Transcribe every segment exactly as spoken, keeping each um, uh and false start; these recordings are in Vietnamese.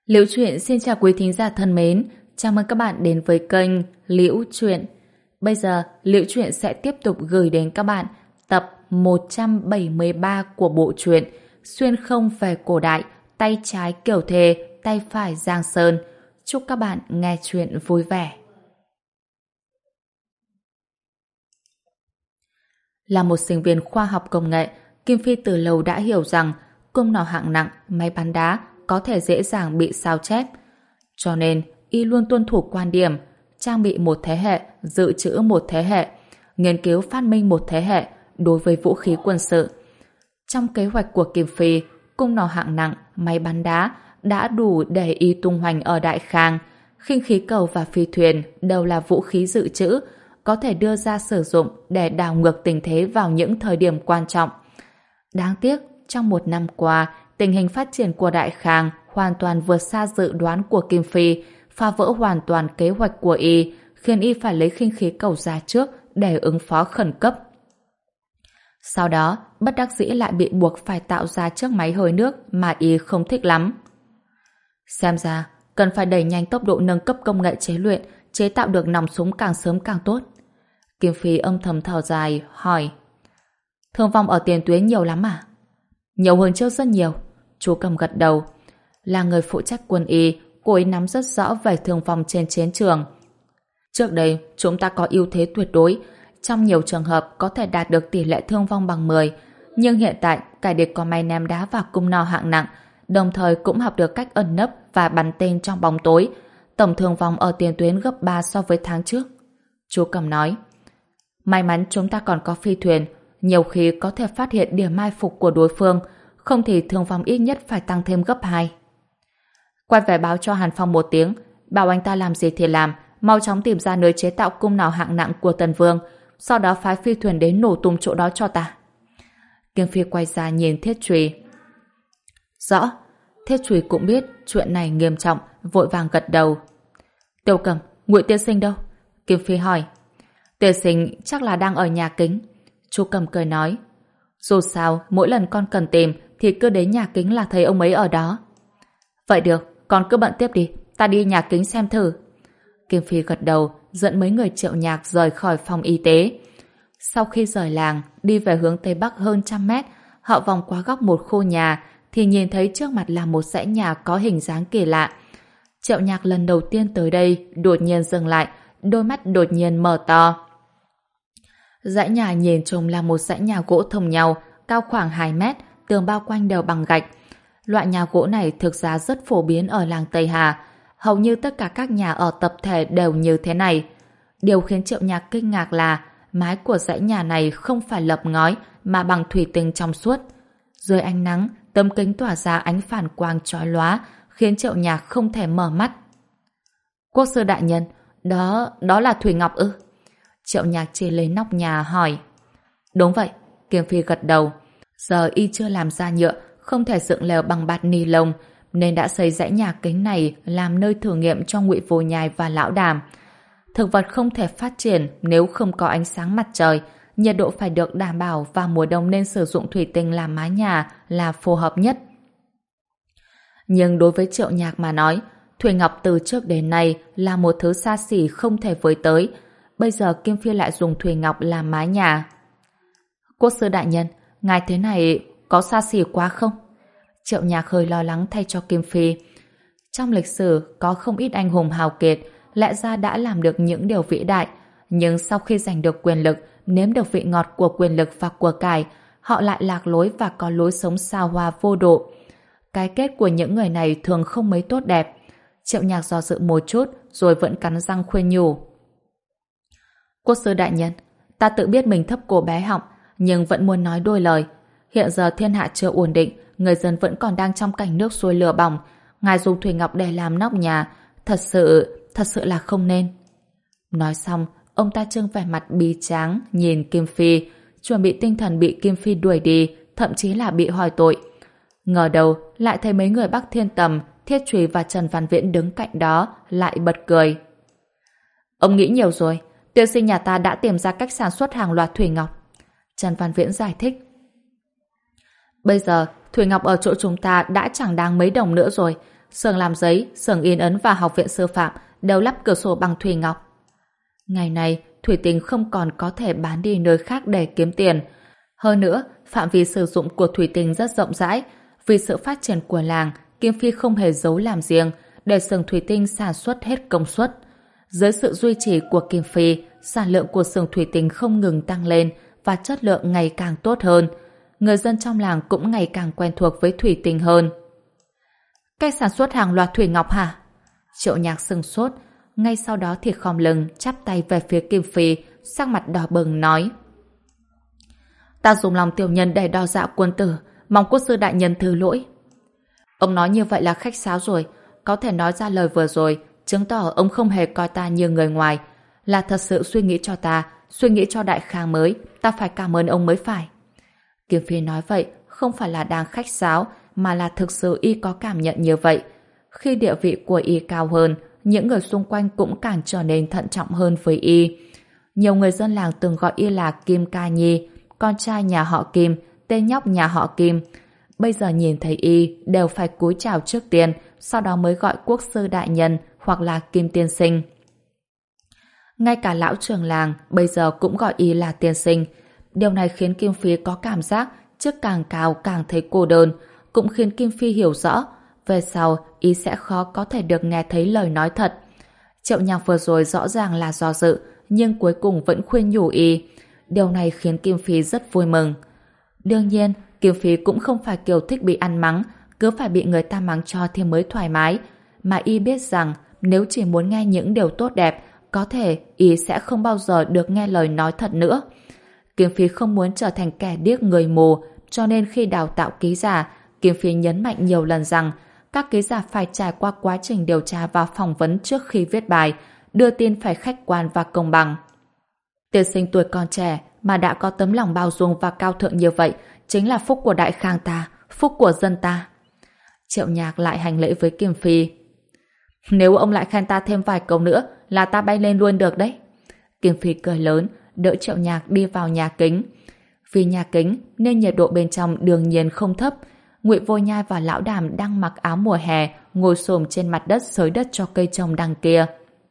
Liễu Chuyện xin chào quý thính giả thân mến, chào mừng các bạn đến với kênh Liễu Chuyện. Bây giờ, Liễu Chuyện sẽ tiếp tục gửi đến các bạn tập một trăm bảy mươi ba của bộ truyện Xuyên không về cổ đại, tay trái Kiều Thề, tay phải Giang Sơn. Chúc các bạn nghe chuyện vui vẻ. Là một sinh viên khoa học công nghệ, Kim Phi từ lâu đã hiểu rằng cung nỏ hạng nặng, máy bắn đá có thể dễ dàng bị sao chép. Cho nên, y luôn tuân thủ quan điểm trang bị một thế hệ, dự trữ một thế hệ, nghiên cứu phát minh một thế hệ đối với vũ khí quân sự. Trong kế hoạch của Kim Phi, cung nỏ hạng nặng, máy bắn đá đã đủ để y tung hoành ở Đại Khang. Khinh khí cầu và phi thuyền đều là vũ khí dự trữ, có thể đưa ra sử dụng để đảo ngược tình thế vào những thời điểm quan trọng. Đáng tiếc, trong một năm qua, tình hình phát triển của Đại Khang hoàn toàn vượt xa dự đoán của Kim Phi, phá vỡ hoàn toàn kế hoạch của y, khiến y phải lấy khinh khí cầu ra trước để ứng phó khẩn cấp. Sau đó, bất đắc dĩ lại bị buộc phải tạo ra chiếc máy hơi nước mà y không thích lắm. Xem ra, cần phải đẩy nhanh tốc độ nâng cấp công nghệ chế luyện, chế tạo được nòng súng càng sớm càng tốt. Kim Phi âm thầm thở dài, hỏi: Thương vong ở tiền tuyến nhiều lắm à? Nhiều hơn trước rất nhiều. Chú Cầm gật đầu. Là người phụ trách quân y, cô ấy nắm rất rõ về thương vong trên chiến trường. Trước đây, chúng ta có ưu thế tuyệt đối, trong nhiều trường hợp có thể đạt được tỷ lệ thương vong bằng mười, nhưng hiện tại kẻ địch có máy ném đá và cung nỏ hạng nặng, đồng thời cũng học được cách ẩn nấp và bắn tên trong bóng tối. Tổng thương vong ở tiền tuyến gấp ba so với tháng trước. Chú Cầm nói: May mắn chúng ta còn có phi thuyền, nhiều khi có thể phát hiện điểm mai phục của đối phương, không thì thương vong ít nhất phải tăng thêm gấp hai. Quay về báo cho Hàn Phong một tiếng, bảo anh ta làm gì thì làm, mau chóng tìm ra nơi chế tạo cung nỏ hạng nặng của Tần Vương, sau đó phái phi thuyền đến nổ tung chỗ đó cho ta. Kim Phi quay ra nhìn Thiết Trùy. Rõ. Thiết Trùy cũng biết chuyện này nghiêm trọng, vội vàng gật đầu. Tiêu Cầm, Ngụy tiên sinh đâu? Kim Phi hỏi. Tiên sinh chắc là đang ở nhà Kính. Chú Cầm cười nói: Dù sao, mỗi lần con cần tìm thì cứ đến nhà Kính là thấy ông ấy ở đó. Vậy được, con cứ bận tiếp đi, ta đi nhà Kính xem thử. Kim Phi gật đầu, dẫn mấy người Triệu Nhạc rời khỏi phòng y tế. Sau khi rời làng, đi về hướng Tây Bắc hơn trăm mét, họ vòng qua góc một khu nhà thì nhìn thấy trước mặt là một dãy nhà có hình dáng kỳ lạ. Triệu Nhạc lần đầu tiên tới đây đột nhiên dừng lại, đôi mắt đột nhiên mở to. Dãy nhà nhìn trông là một dãy nhà gỗ thông nhau, cao khoảng hai mét, tường bao quanh đều bằng gạch. Loại nhà gỗ này thực ra rất phổ biến ở làng Tây Hà, hầu như tất cả các nhà ở tập thể đều như thế này. Điều khiến Triệu Nhạc kinh ngạc là mái của dãy nhà này không phải lợp ngói mà bằng thủy tinh trong suốt. Dưới ánh nắng, tấm kính tỏa ra ánh phản quang chói lóa, khiến Triệu Nhạc không thể mở mắt. Quốc sư đại nhân, đó, đó là Thủy Ngọc ư? Triệu Nhạc chỉ lên nóc nhà hỏi. Đúng vậy, Kim Phi gật đầu. Giờ y chưa làm ra nhựa, không thể dựng lều bằng bạt ni lông, nên đã xây dãy nhà kính này làm nơi thử nghiệm cho Ngụy Vô Nhai và Lão Đàm. Thực vật không thể phát triển nếu không có ánh sáng mặt trời, nhiệt độ phải được đảm bảo và mùa đông nên sử dụng thủy tinh làm mái nhà là phù hợp nhất. Nhưng đối với Triệu Nhạc mà nói, Thủy Ngọc từ trước đến nay là một thứ xa xỉ không thể với tới. Bây giờ Kim Phi lại dùng Thủy Ngọc làm mái nhà. Quốc sư đại nhân, ngài thế này có xa xỉ quá không? Triệu Nhạc hơi lo lắng thay cho Kim Phi. Trong lịch sử có không ít anh hùng hào kiệt, lẽ ra đã làm được những điều vĩ đại, nhưng sau khi giành được quyền lực, nếm được vị ngọt của quyền lực và của cải, họ lại lạc lối và có lối sống xa hoa vô độ. Cái kết của những người này thường không mấy tốt đẹp. Triệu Nhạc do dự một chút rồi vẫn cắn răng khuyên nhủ. Quốc sư đại nhân, ta tự biết mình thấp cổ bé họng, nhưng vẫn muốn nói đôi lời. Hiện giờ thiên hạ chưa ổn định, người dân vẫn còn đang trong cảnh nước sôi lửa bỏng. Ngài dùng Thủy Ngọc để làm nóc nhà, thật sự, thật sự là không nên. Nói xong, ông ta trưng vẻ mặt bi tráng, nhìn Kim Phi, chuẩn bị tinh thần bị Kim Phi đuổi đi, thậm chí là bị hỏi tội. Ngờ đầu, lại thấy mấy người Bắc Thiên Tầm, Thiết Trùy và Trần Văn Viễn đứng cạnh đó, lại bật cười. Ông nghĩ nhiều rồi, tiên sinh nhà ta đã tìm ra cách sản xuất hàng loạt Thủy Ngọc. Trần Văn Viễn giải thích. Bây giờ, Thủy Ngọc ở chỗ chúng ta đã chẳng đáng mấy đồng nữa rồi. xưởng làm giấy, xưởng in ấn và học viện sư phạm đều lắp cửa sổ bằng thủy ngọc. Ngày nay, thủy tinh không còn có thể bán đi nơi khác để kiếm tiền. Hơn nữa, phạm vi sử dụng của thủy tinh rất rộng rãi. Vì sự phát triển của làng, Kim Phi không hề giấu làm riêng, để xưởng thủy tinh sản xuất hết công suất. Dưới sự duy trì của Kim Phi, sản lượng của xưởng thủy tinh không ngừng tăng lên và chất lượng ngày càng tốt hơn. Người dân trong làng cũng ngày càng quen thuộc với thủy tinh hơn. Cách sản xuất hàng loạt thủy ngọc hả? Triệu Nhạc sừng sốt, ngay sau đó thì khom lưng chắp tay về phía Kim Phi, sắc mặt đỏ bừng nói: Ta dùng lòng tiểu nhân để đo dạ quân tử, mong quốc sư đại nhân thứ lỗi. Ông nói như vậy là khách sáo rồi, có thể nói ra lời vừa rồi chứng tỏ ông không hề coi ta như người ngoài, là thật sự suy nghĩ cho ta, suy nghĩ cho Đại Khang mới, ta phải cảm ơn ông mới phải. Kim Phi nói vậy không phải là đang khách sáo, mà là thực sự y có cảm nhận như vậy. Khi địa vị của y cao hơn, những người xung quanh cũng càng trở nên thận trọng hơn với y. Nhiều người dân làng từng gọi y là Kim Ca Nhi, con trai nhà họ Kim, tên nhóc nhà họ Kim. Bây giờ nhìn thấy y đều phải cúi chào trước tiên, sau đó mới gọi quốc sư đại nhân hoặc là Kim tiên sinh. Ngay cả lão trưởng làng bây giờ cũng gọi y là tiên sinh. Điều này khiến Kim Phi có cảm giác chức càng cao càng thấy cô đơn, cũng khiến Kim Phi hiểu rõ về sau y sẽ khó có thể được nghe thấy lời nói thật. Triệu Nhạc vừa rồi rõ ràng là do dự, nhưng cuối cùng vẫn khuyên nhủ y. Điều này khiến Kim Phi rất vui mừng. Đương nhiên, Kim Phi cũng không phải kiểu thích bị ăn mắng, cứ phải bị người ta mắng cho thì mới thoải mái. Mà y biết rằng nếu chỉ muốn nghe những điều tốt đẹp, có thể y sẽ không bao giờ được nghe lời nói thật nữa. Kim Phi không muốn trở thành kẻ điếc người mù, cho nên khi đào tạo ký giả, Kim Phi nhấn mạnh nhiều lần rằng các ký giả phải trải qua quá trình điều tra và phỏng vấn trước khi viết bài, đưa tin phải khách quan và công bằng. Tiên sinh tuổi còn trẻ mà đã có tấm lòng bao dung và cao thượng như vậy, chính là phúc của Đại Khang ta, phúc của dân ta. Triệu Nhạc lại hành lễ với Kim Phi. Nếu ông lại khen ta thêm vài câu nữa là ta bay lên luôn được đấy. Kim Phi cười lớn, đỡ Triệu Nhạc đi vào nhà kính. Vì nhà kính nên nhiệt độ bên trong đương nhiên không thấp. Ngụy Vô Nhai và Lão Đàm đang mặc áo mùa hè, ngồi xổm trên mặt đất xới đất cho cây trồng đằng kia.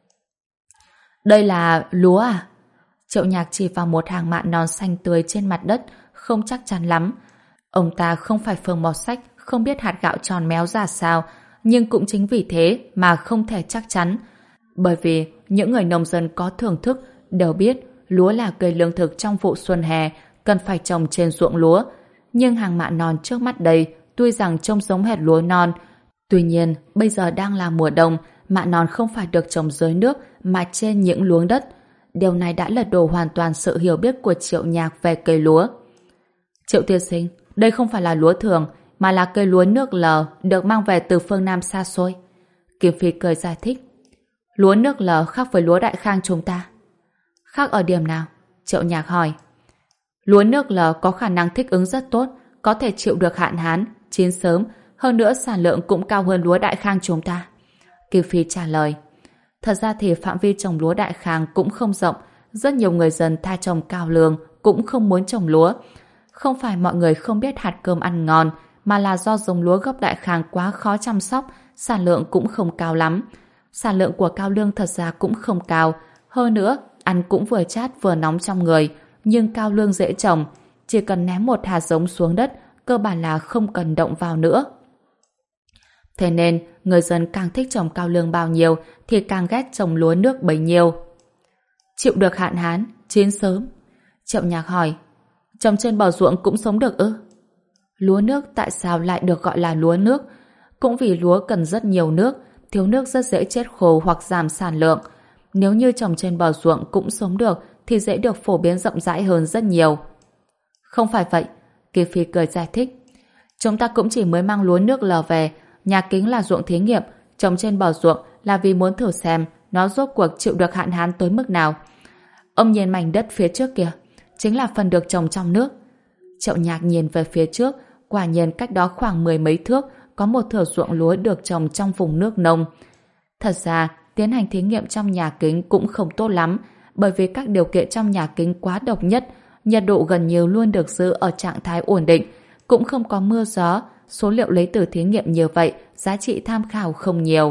Đây là lúa à? Triệu Nhạc chỉ vào một hàng mạ non xanh tươi trên mặt đất, không chắc chắn lắm. Ông ta không phải phường mọt sách, không biết hạt gạo tròn méo ra sao, nhưng cũng chính vì thế mà không thể chắc chắn. Bởi vì những người nông dân có thưởng thức đều biết lúa là cây lương thực trong vụ xuân hè, cần phải trồng trên ruộng lúa. Nhưng hàng mạ non trước mắt đây tuy rằng trông giống hệt lúa non, tuy nhiên bây giờ đang là mùa đông, mạ non không phải được trồng dưới nước mà trên những luống đất. Điều này đã lật đổ hoàn toàn sự hiểu biết của Triệu Nhạc về cây lúa. Triệu tiên sinh, đây không phải là lúa thường, mà là cây lúa nước lờ được mang về từ phương Nam xa xôi. Kim Phi cười giải thích. Lúa nước lờ khác với lúa Đại Khang chúng ta. Khác ở điểm nào? Triệu Nhạc hỏi. Lúa nước lờ có khả năng thích ứng rất tốt, có thể chịu được hạn hán, chín sớm, hơn nữa sản lượng cũng cao hơn lúa Đại Khang chúng ta. Kim Phi trả lời. Thật ra thì phạm vi trồng lúa Đại Khang cũng không rộng, rất nhiều người dân thay trồng cao lương cũng không muốn trồng lúa. Không phải mọi người không biết hạt cơm ăn ngon, mà là do giống lúa gốc Đại Khang quá khó chăm sóc, sản lượng cũng không cao lắm. Sản lượng của cao lương thật ra cũng không cao, hơn nữa, ăn cũng vừa chát vừa nóng trong người, nhưng cao lương dễ trồng, chỉ cần ném một hạt giống xuống đất, cơ bản là không cần động vào nữa. Thế nên, người dân càng thích trồng cao lương bao nhiêu thì càng ghét trồng lúa nước bấy nhiêu. Chịu được hạn hán, chín sớm. Triệu Nhạc hỏi, trồng trên bờ ruộng cũng sống được ư? Lúa nước tại sao lại được gọi là lúa nước? Cũng vì lúa cần rất nhiều nước, thiếu nước rất dễ chết khô hoặc giảm sản lượng. Nếu như trồng trên bờ ruộng cũng sống được thì dễ được phổ biến rộng rãi hơn rất nhiều. Không phải vậy, Kim Phi cười giải thích. Chúng ta cũng chỉ mới mang lúa nước lờ về, nhà kính là ruộng thí nghiệm, trồng trên bờ ruộng là vì muốn thử xem nó rốt cuộc chịu được hạn hán tới mức nào. Ông nhìn mảnh đất phía trước kìa, chính là phần được trồng trong nước. Triệu Nhạc nhìn về phía trước, quả nhiên cách đó khoảng mười mấy thước có một thửa ruộng lúa được trồng trong vùng nước nông. Thật ra, tiến hành thí nghiệm trong nhà kính cũng không tốt lắm, bởi vì các điều kiện trong nhà kính quá độc nhất, nhiệt độ gần như luôn được giữ ở trạng thái ổn định, cũng không có mưa gió, số liệu lấy từ thí nghiệm như vậy giá trị tham khảo không nhiều.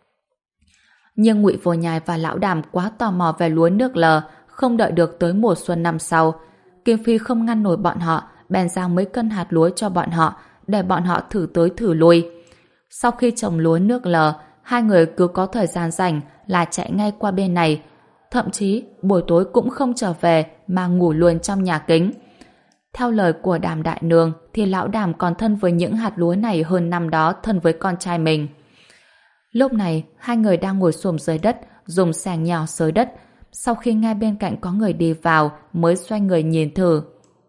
Nhưng Ngụy Vô Nhai và Lão Đàm quá tò mò về lúa nước lờ, không đợi được tới mùa xuân năm sau. Kim Phi không ngăn nổi bọn họ, bèn giao mấy cân hạt lúa cho bọn họ, để bọn họ thử tới thử lui. Sau khi trồng lúa nước lờ, hai người cứ có thời gian rảnh là chạy ngay qua bên này. Thậm chí, buổi tối cũng không trở về mà ngủ luôn trong nhà kính. Theo lời của Đàm Đại Nương thì Lão Đàm còn thân với những hạt lúa này hơn năm đó thân với con trai mình. Lúc này, hai người đang ngồi xổm dưới đất, dùng xẻng nhỏ xới đất. Sau khi nghe bên cạnh có người đi vào, mới xoay người nhìn thử.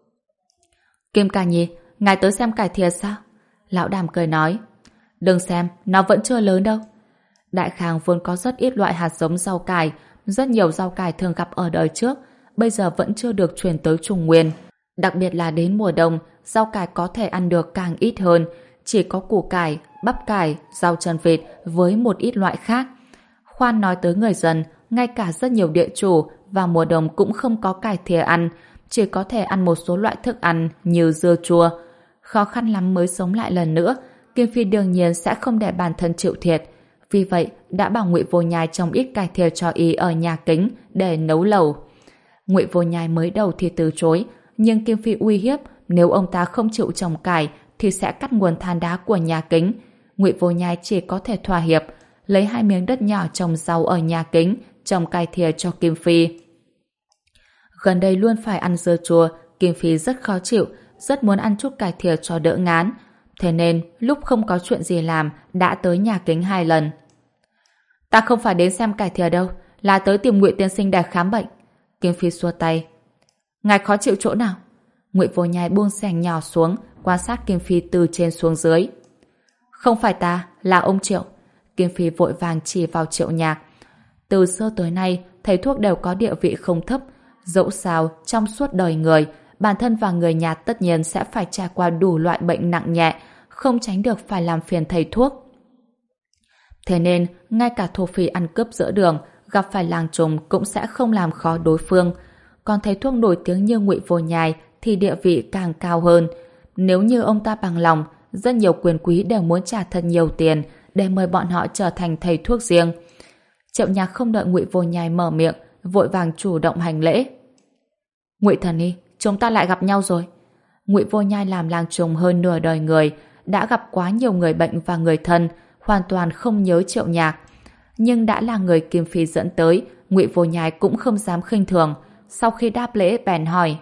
Kim Ca Nhi, ngài tới xem cải thìa sao? Lão Đàm cười nói. Đừng xem, nó vẫn chưa lớn đâu. Đại Khang vốn có rất ít loại hạt giống rau cải, rất nhiều rau cải thường gặp ở đời trước, bây giờ vẫn chưa được chuyển tới Trung Nguyên. Đặc biệt là đến mùa đông, rau cải có thể ăn được càng ít hơn, chỉ có củ cải, bắp cải, rau chân vịt với một ít loại khác. Khoan nói tới người dân, ngay cả rất nhiều địa chủ vào mùa đông cũng không có cải thìa ăn, chỉ có thể ăn một số loại thức ăn như dưa chua. Khó khăn lắm mới sống lại lần nữa, Kim Phi đương nhiên sẽ không để bản thân chịu thiệt. Vì vậy, đã bảo Ngụy Vô Nhai trồng ít cải thìa cho y ở nhà kính để nấu lẩu. Ngụy Vô Nhai mới đầu thì từ chối, nhưng Kim Phi uy hiếp nếu ông ta không chịu trồng cải thì sẽ cắt nguồn than đá của nhà kính. Ngụy Vô Nhai chỉ có thể thỏa hiệp, lấy hai miếng đất nhỏ trồng rau ở nhà kính, trồng cải thìa cho Kim Phi. Gần đây luôn phải ăn dưa chua, Kim Phi rất khó chịu, rất muốn ăn chút cải thìa cho đỡ ngán. Thế nên, lúc không có chuyện gì làm, đã tới nhà kính hai lần. Ta không phải đến xem cải thìa đâu, là tới tìm Ngụy tiên sinh để khám bệnh. Kim Phi xua tay. Ngài khó chịu chỗ nào? Ngụy Vô Nhai buông xẻng nhỏ xuống, quan sát Kim Phi từ trên xuống dưới. Không phải ta, là ông Triệu. Kim Phi vội vàng chỉ vào Triệu Nhạc. Từ xưa tới nay, thầy thuốc đều có địa vị không thấp. Dẫu sao, trong suốt đời người, bản thân và người nhà tất nhiên sẽ phải trải qua đủ loại bệnh nặng nhẹ, không tránh được phải làm phiền thầy thuốc. Thế nên, ngay cả thổ phỉ ăn cướp giữa đường, gặp phải làng trùng cũng sẽ không làm khó đối phương. Còn thầy thuốc nổi tiếng như Ngụy Vô Nhai thì địa vị càng cao hơn. Nếu như ông ta bằng lòng, rất nhiều quyền quý đều muốn trả thật nhiều tiền để mời bọn họ trở thành thầy thuốc riêng. Triệu Nhạc không đợi Ngụy Vô Nhai mở miệng, vội vàng chủ động hành lễ. Ngụy thần y, chúng ta lại gặp nhau rồi. Ngụy Vô Nhai làm làng trùng hơn nửa đời người, đã gặp quá nhiều người bệnh và người thân, hoàn toàn không nhớ Triệu Nhạc. Nhưng đã là người Kim Phi dẫn tới, Ngụy Vô Nhai cũng không dám khinh thường. Sau khi đáp lễ bèn hỏi.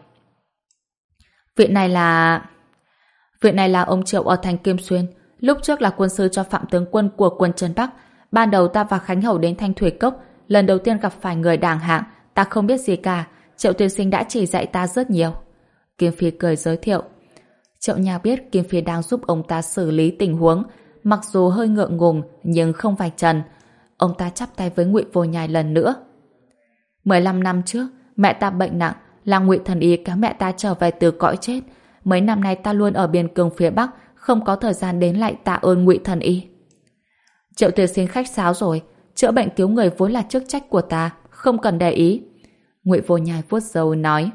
Vị này là... Vị này là ông Triệu ở thành Kim Xuyên, lúc trước là quân sư cho Phạm tướng quân của quân Trấn Bắc. Ban đầu ta và Khánh Hầu đến Thanh Thủy Cốc, lần đầu tiên gặp phải người đàng hạng, ta không biết gì cả, Triệu tiên sinh đã chỉ dạy ta rất nhiều. Kim Phi cười giới thiệu. Triệu Nhạc biết Kim Phi đang giúp ông ta xử lý tình huống, mặc dù hơi ngượng ngùng nhưng không vạch trần. Ông ta chắp tay với Ngụy Vô Nhai lần nữa. mười lăm năm trước, mẹ ta bệnh nặng, là Ngụy thần y kéo mẹ ta trở về từ cõi chết. Mấy năm nay ta luôn ở biên cương phía Bắc, không có thời gian đến lại tạ ơn Ngụy thần y. Triệu tiên sinh khách sáo rồi, chữa bệnh cứu người vốn là chức trách của ta, không cần để ý. Ngụy Vô Nhai vuốt râu nói.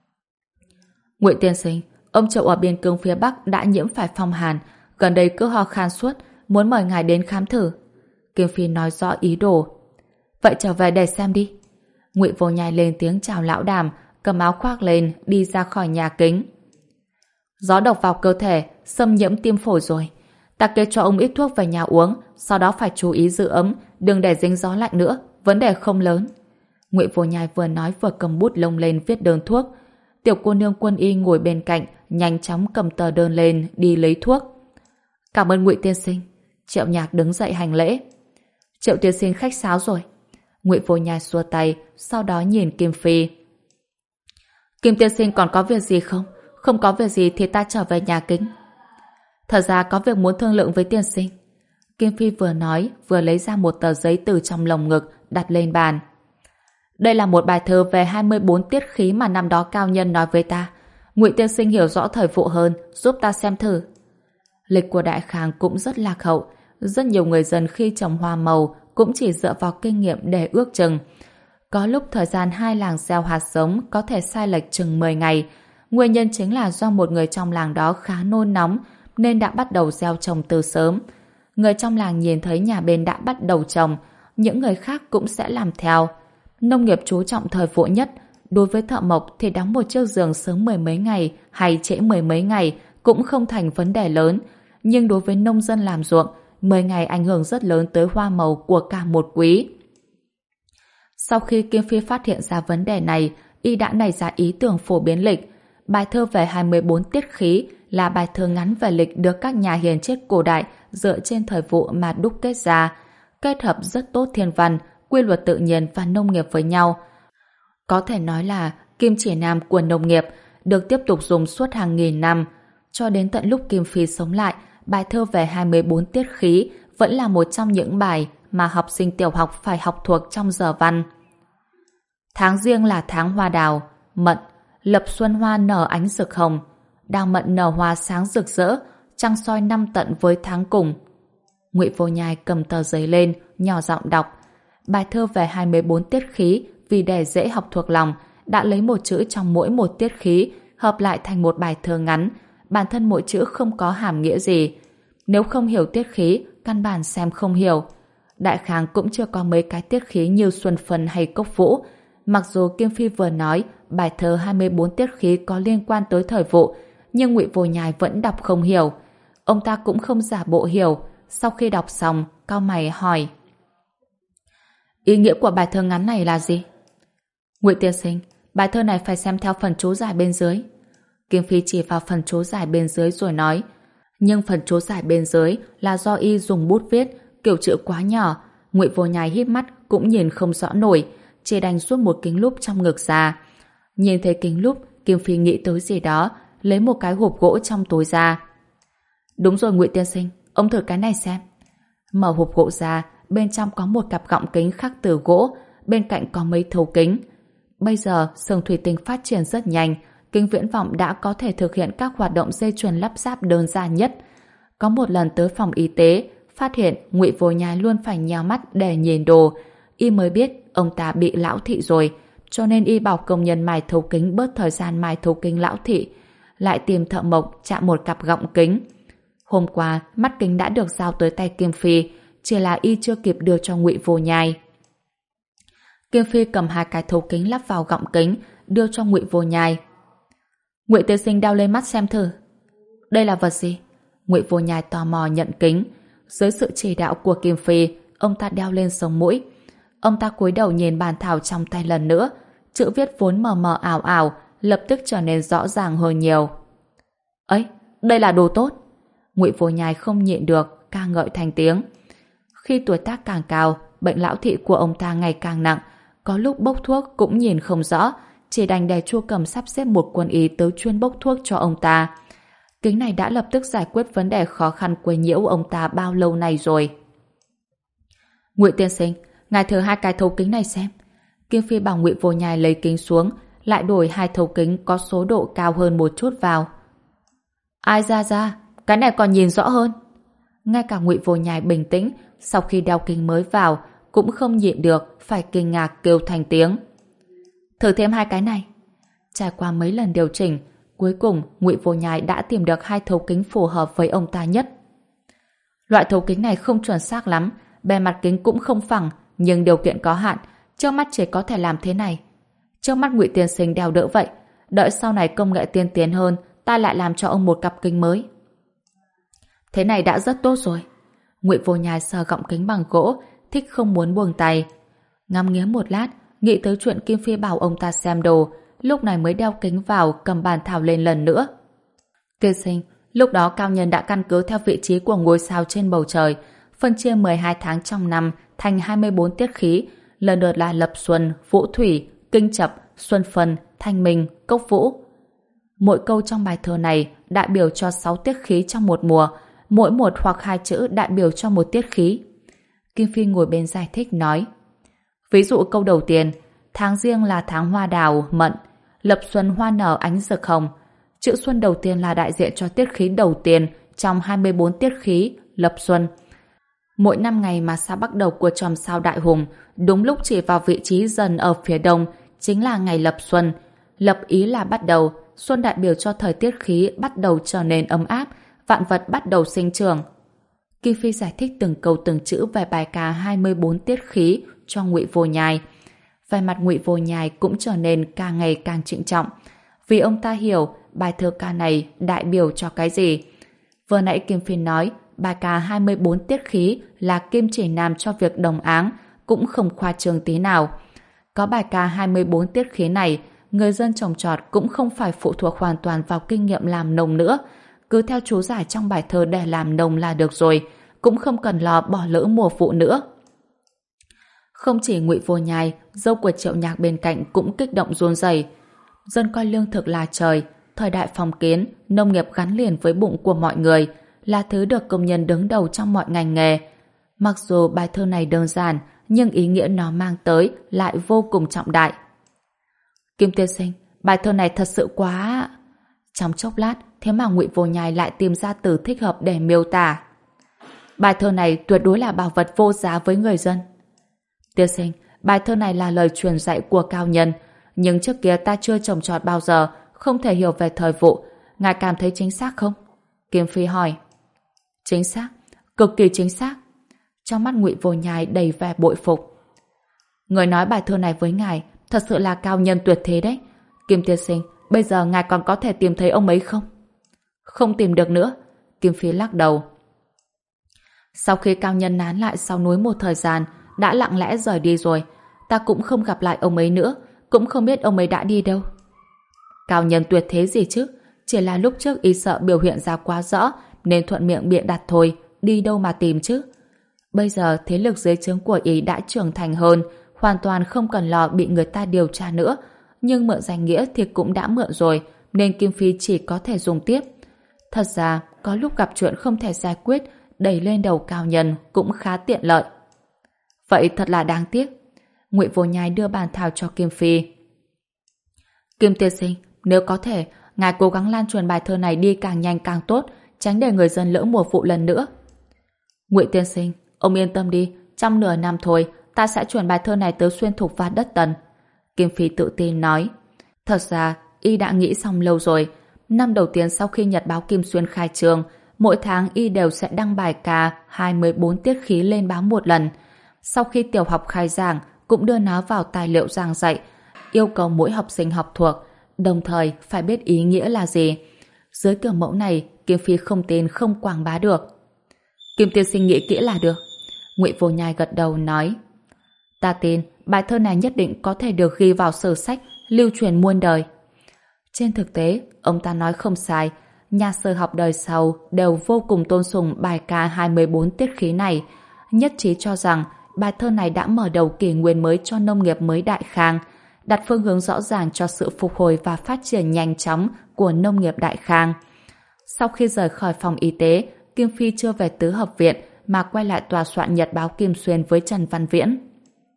Ngụy tiên sinh, ông Triệu ở biên cương phía Bắc đã nhiễm phải phong hàn, gần đây cứ ho khan suốt, muốn mời ngài đến khám thử. Kim Phi nói rõ ý đồ. Vậy trở về để xem đi. Ngụy Vô Nhai lên tiếng chào Lão Đàm, cầm áo khoác lên, đi ra khỏi nhà kính. Gió độc vào cơ thể, xâm nhiễm tim phổi rồi. Ta kê cho ông ít thuốc về nhà uống, sau đó phải chú ý giữ ấm, đừng để dính gió lạnh nữa, vấn đề không lớn. Ngụy Vô Nhai vừa nói vừa cầm bút lông lên viết đơn thuốc. Tiểu cô nương quân y ngồi bên cạnh, nhanh chóng cầm tờ đơn lên, đi lấy thuốc. Cảm ơn Ngụy tiên sinh. Triệu Nhạc đứng dậy hành lễ. Triệu tiên sinh khách sáo rồi. Ngụy Vô Nhai xua tay, sau đó nhìn Kim Phi. Kim tiên sinh còn có việc gì không? Không có việc gì thì ta trở về nhà kính. Thật ra có việc muốn thương lượng với tiên sinh. Kim Phi vừa nói, vừa lấy ra một tờ giấy từ trong lồng ngực, đặt lên bàn. Đây là một bài thơ về hai mươi bốn tiết khí mà năm đó cao nhân nói với ta. Ngụy tiên sinh hiểu rõ thời vụ hơn, giúp ta xem thử. Lịch của Đại Khang cũng rất lạc hậu. Rất nhiều người dân khi trồng hoa màu cũng chỉ dựa vào kinh nghiệm để ước chừng. Có lúc thời gian hai làng gieo hạt giống có thể sai lệch chừng mười ngày. Nguyên nhân chính là do một người trong làng đó khá nôn nóng nên đã bắt đầu gieo trồng từ sớm. Người trong làng nhìn thấy nhà bên đã bắt đầu trồng, những người khác cũng sẽ làm theo. Nông nghiệp chú trọng thời vụ nhất, đối với thợ mộc thì đóng một chiếc giường sớm mười mấy ngày hay trễ mười mấy ngày cũng không thành vấn đề lớn. Nhưng đối với nông dân làm ruộng, mười ngày ảnh hưởng rất lớn tới hoa màu của cả một quý. Sau khi Kim Phi phát hiện ra vấn đề này, y đã nảy ra ý tưởng phổ biến lịch. Bài thơ về hai mươi bốn tiết khí là bài thơ ngắn về lịch được các nhà hiền triết cổ đại dựa trên thời vụ mà đúc kết ra, kết hợp rất tốt thiên văn, quy luật tự nhiên và nông nghiệp với nhau. Có thể nói là kim chỉ nam của nông nghiệp, được tiếp tục dùng suốt hàng nghìn năm. Cho đến tận lúc Kim Phi sống lại, bài thơ về hai mươi bốn tiết khí vẫn là một trong những bài mà học sinh tiểu học phải học thuộc trong giờ văn. Tháng Giêng là tháng hoa đào, mận, lập xuân hoa nở ánh rực hồng, đào mận nở hoa sáng rực rỡ, trăng soi năm tận với tháng cùng. Ngụy Vô Nhai cầm tờ giấy lên, nhỏ giọng đọc. Bài thơ về hai mươi bốn tiết khí vì để dễ học thuộc lòng, đã lấy một chữ trong mỗi một tiết khí, hợp lại thành một bài thơ ngắn. Bản thân mỗi chữ không có hàm nghĩa gì. Nếu không hiểu tiết khí, căn bản xem không hiểu. Đại khái cũng chưa có mấy cái tiết khí như Xuân Phân hay Cốc Vũ. Mặc dù Kim Phi vừa nói bài thơ hai mươi bốn tiết khí có liên quan tới thời vụ, nhưng Ngụy Vô Nhai vẫn đọc không hiểu. Ông ta cũng không giả bộ hiểu. Sau khi đọc xong, cau mày hỏi: ý nghĩa của bài thơ ngắn này là gì? Ngụy tiên sinh, bài thơ này phải xem theo phần chú giải bên dưới. Kim Phi chỉ vào phần chú giải bên dưới rồi nói: nhưng phần chú giải bên dưới là do y dùng bút viết, kiểu chữ quá nhỏ. Ngụy Vô Nhai híp mắt cũng nhìn không rõ nổi, chỉ đành rút một kính lúp trong ngực ra. Nhìn thấy kính lúp, Kim Phi nghĩ tới gì đó, lấy một cái hộp gỗ trong túi ra. Đúng rồi Ngụy tiên sinh, ông thử cái này xem. Mở hộp gỗ ra, bên trong có một cặp gọng kính khắc từ gỗ, bên cạnh có mấy thấu kính. Bây giờ, xưởng thủy tinh phát triển rất nhanh, kính viễn vọng đã có thể thực hiện các hoạt động dây chuyền lắp ráp đơn giản nhất. Có một lần tới phòng y tế, phát hiện Ngụy Vô Nhai luôn phải nhào mắt để nhìn đồ, y mới biết ông ta bị lão thị rồi, cho nên y bảo công nhân mài thấu kính bớt thời gian mài thấu kính lão thị, lại tìm thợ mộc chạm một cặp gọng kính. Hôm qua, mắt kính đã được giao tới tay Kim Phi, chỉ là y chưa kịp đưa cho Ngụy Vô Nhai. Kim Phi cầm hai cái thấu kính lắp vào gọng kính, đưa cho Ngụy Vô Nhai. Ngụy tiên sinh đeo lên mắt xem thử. Đây là vật gì? Ngụy Vô Nhai tò mò nhận kính. Dưới sự chỉ đạo của Kim Phi, ông ta đeo lên sống mũi. Ông ta cúi đầu nhìn bàn thảo trong tay lần nữa. Chữ viết vốn mờ mờ ảo ảo, lập tức trở nên rõ ràng hơn nhiều. Ấy, đây là đồ tốt. Ngụy Vô Nhai không nhịn được, ca ngợi thành tiếng. Khi tuổi tác càng cao, bệnh lão thị của ông ta ngày càng nặng, có lúc bốc thuốc cũng nhìn không rõ, chỉ đành để Chu Cầm sắp xếp một quân y tới chuyên bốc thuốc cho ông ta. Kính này đã lập tức giải quyết vấn đề khó khăn quấy nhiễu ông ta bao lâu nay rồi. Ngụy tiên sinh, ngài thử hai cái thấu kính này xem. Kim Phi bảo Ngụy Vô Nhai lấy kính xuống, lại đổi hai thấu kính có số độ cao hơn một chút vào. Ai ra ra, cái này còn nhìn rõ hơn. Ngay cả Ngụy Vô Nhai bình tĩnh, sau khi đeo kính mới vào, cũng không nhịn được, phải kinh ngạc kêu thành tiếng. Thử thêm hai cái này. Trải qua mấy lần điều chỉnh, cuối cùng Ngụy Vô Nhai đã tìm được hai thấu kính phù hợp với ông ta nhất. Loại thấu kính này không chuẩn xác lắm, bề mặt kính cũng không phẳng, nhưng điều kiện có hạn, trước mắt chỉ có thể làm thế này. Trước mắt Ngụy tiên sinh đeo đỡ vậy, đợi sau này công nghệ tiên tiến hơn, ta lại làm cho ông một cặp kính mới. Thế này đã rất tốt rồi. Ngụy Vô Nhai sờ gọng kính bằng gỗ, thích không muốn buông tay. Ngắm nghía một lát, nghĩ tới chuyện Kim Phi bảo ông ta xem đồ, lúc này mới đeo kính vào, cầm bàn thảo lên lần nữa. Tiên sinh, lúc đó cao nhân đã căn cứ theo vị trí của ngôi sao trên bầu trời, phân chia mười hai tháng trong năm thành hai mươi bốn tiết khí, lần lượt là lập xuân, vũ thủy, kinh chập, xuân phân, thanh minh, cốc vũ. Mỗi câu trong bài thơ này đại biểu cho sáu tiết khí trong một mùa, mỗi một hoặc hai chữ đại biểu cho một tiết khí. Kim Phi ngồi bên giải thích nói: ví dụ câu đầu tiên, tháng Giêng là tháng hoa đào, mận, lập xuân hoa nở ánh rực hồng. Chữ xuân đầu tiên là đại diện cho tiết khí đầu tiên trong hai mươi bốn tiết khí, lập xuân. Mỗi năm ngày mà sao bắt đầu của chòm sao đại hùng, đúng lúc chỉ vào vị trí dần ở phía đông, chính là ngày lập xuân. Lập ý là bắt đầu, xuân đại biểu cho thời tiết khí bắt đầu trở nên ấm áp, vạn vật bắt đầu sinh trưởng. Kim Phi giải thích từng câu từng chữ về bài ca hai mươi bốn tiết khí cho Ngụy Vô Nhai. Vẻ mặt Ngụy Vô Nhai cũng trở nên càng ngày càng trịnh trọng, vì ông ta hiểu bài thơ ca này đại biểu cho cái gì. Vừa nãy Kim Phi nói bài ca hai mươi bốn tiết khí là kim chỉ nam cho việc đồng áng, cũng không khoa trương tí nào. Có bài ca hai mươi bốn tiết khí này, người dân trồng trọt cũng không phải phụ thuộc hoàn toàn vào kinh nghiệm làm nông nữa. Cứ theo chú giải trong bài thơ để làm nông là được rồi, cũng không cần lo bỏ lỡ mùa vụ nữa. Không chỉ Ngụy Vô Nhai, dâu của Triệu Nhạc bên cạnh cũng kích động run rẩy. Dân coi lương thực là trời, thời đại phong kiến, nông nghiệp gắn liền với bụng của mọi người, là thứ được công nhân đứng đầu trong mọi ngành nghề. Mặc dù bài thơ này đơn giản, nhưng ý nghĩa nó mang tới lại vô cùng trọng đại. Kim tiên sinh, bài thơ này thật sự quá... Trong chốc lát, thế mà Ngụy Vô Nhai lại tìm ra từ thích hợp để miêu tả. Bài thơ này tuyệt đối là bảo vật vô giá với người dân. Tiên sinh, bài thơ này là lời truyền dạy của cao nhân, nhưng trước kia ta chưa trồng trọt bao giờ, không thể hiểu về thời vụ. Ngài cảm thấy chính xác không? Kim Phi hỏi. Chính xác, cực kỳ chính xác. Trong mắt Ngụy Vô Nhai đầy vẻ bội phục. Người nói bài thơ này với ngài thật sự là cao nhân tuyệt thế đấy. Kim tiên sinh, bây giờ ngài còn có thể tìm thấy ông ấy không? Không tìm được nữa. Kim Phi lắc đầu. Sau khi cao nhân nán lại sau núi một thời gian, đã lặng lẽ rời đi rồi. Ta cũng không gặp lại ông ấy nữa, cũng không biết ông ấy đã đi đâu. Cao nhân tuyệt thế gì chứ? Chỉ là lúc trước y sợ biểu hiện ra quá rõ nên thuận miệng bịa đặt thôi, đi đâu mà tìm chứ? Bây giờ thế lực dưới trướng của y đã trưởng thành hơn, hoàn toàn không cần lo bị người ta điều tra nữa. Nhưng mượn danh nghĩa thì cũng đã mượn rồi, nên Kim Phi chỉ có thể dùng tiếp. Thật ra, có lúc gặp chuyện không thể giải quyết, đẩy lên đầu cao nhân cũng khá tiện lợi. Vậy thật là đáng tiếc. Ngụy Vô Nhai đưa bàn thảo cho Kim Phi. Kim tiên sinh, nếu có thể, ngài cố gắng lan truyền bài thơ này đi càng nhanh càng tốt, tránh để người dân lỡ mùa vụ lần nữa. Ngụy tiên sinh, ông yên tâm đi, trong nửa năm thôi, ta sẽ truyền bài thơ này tới Xuyên Thục và đất Tần. Kim Phi tự tin nói. Thật ra, y đã nghĩ xong lâu rồi. Năm đầu tiên sau khi Nhật báo Kim Xuyên khai trường, mỗi tháng y đều sẽ đăng bài ca hai mươi bốn tiết khí lên báo một lần. Sau khi tiểu học khai giảng, cũng đưa nó vào tài liệu giảng dạy, yêu cầu mỗi học sinh học thuộc, đồng thời phải biết ý nghĩa là gì. Dưới kiểu mẫu này, Kim Phi không tin không quảng bá được. Kim tiên sinh nghĩ kỹ là được. Ngụy Vô Nhai gật đầu nói. Ta tin bài thơ này nhất định có thể được ghi vào sử sách, lưu truyền muôn đời. Trên thực tế, ông ta nói không sai, nhà sử học đời sau đều vô cùng tôn sùng bài ca hai mươi bốn tiết khí này, nhất trí cho rằng bài thơ này đã mở đầu kỷ nguyên mới cho nông nghiệp mới Đại Khang, đặt phương hướng rõ ràng cho sự phục hồi và phát triển nhanh chóng của nông nghiệp Đại Khang. Sau khi rời khỏi phòng y tế, Kim Phi chưa về tứ hợp viện mà quay lại tòa soạn Nhật báo Kim Xuyên với Trần Văn Viễn.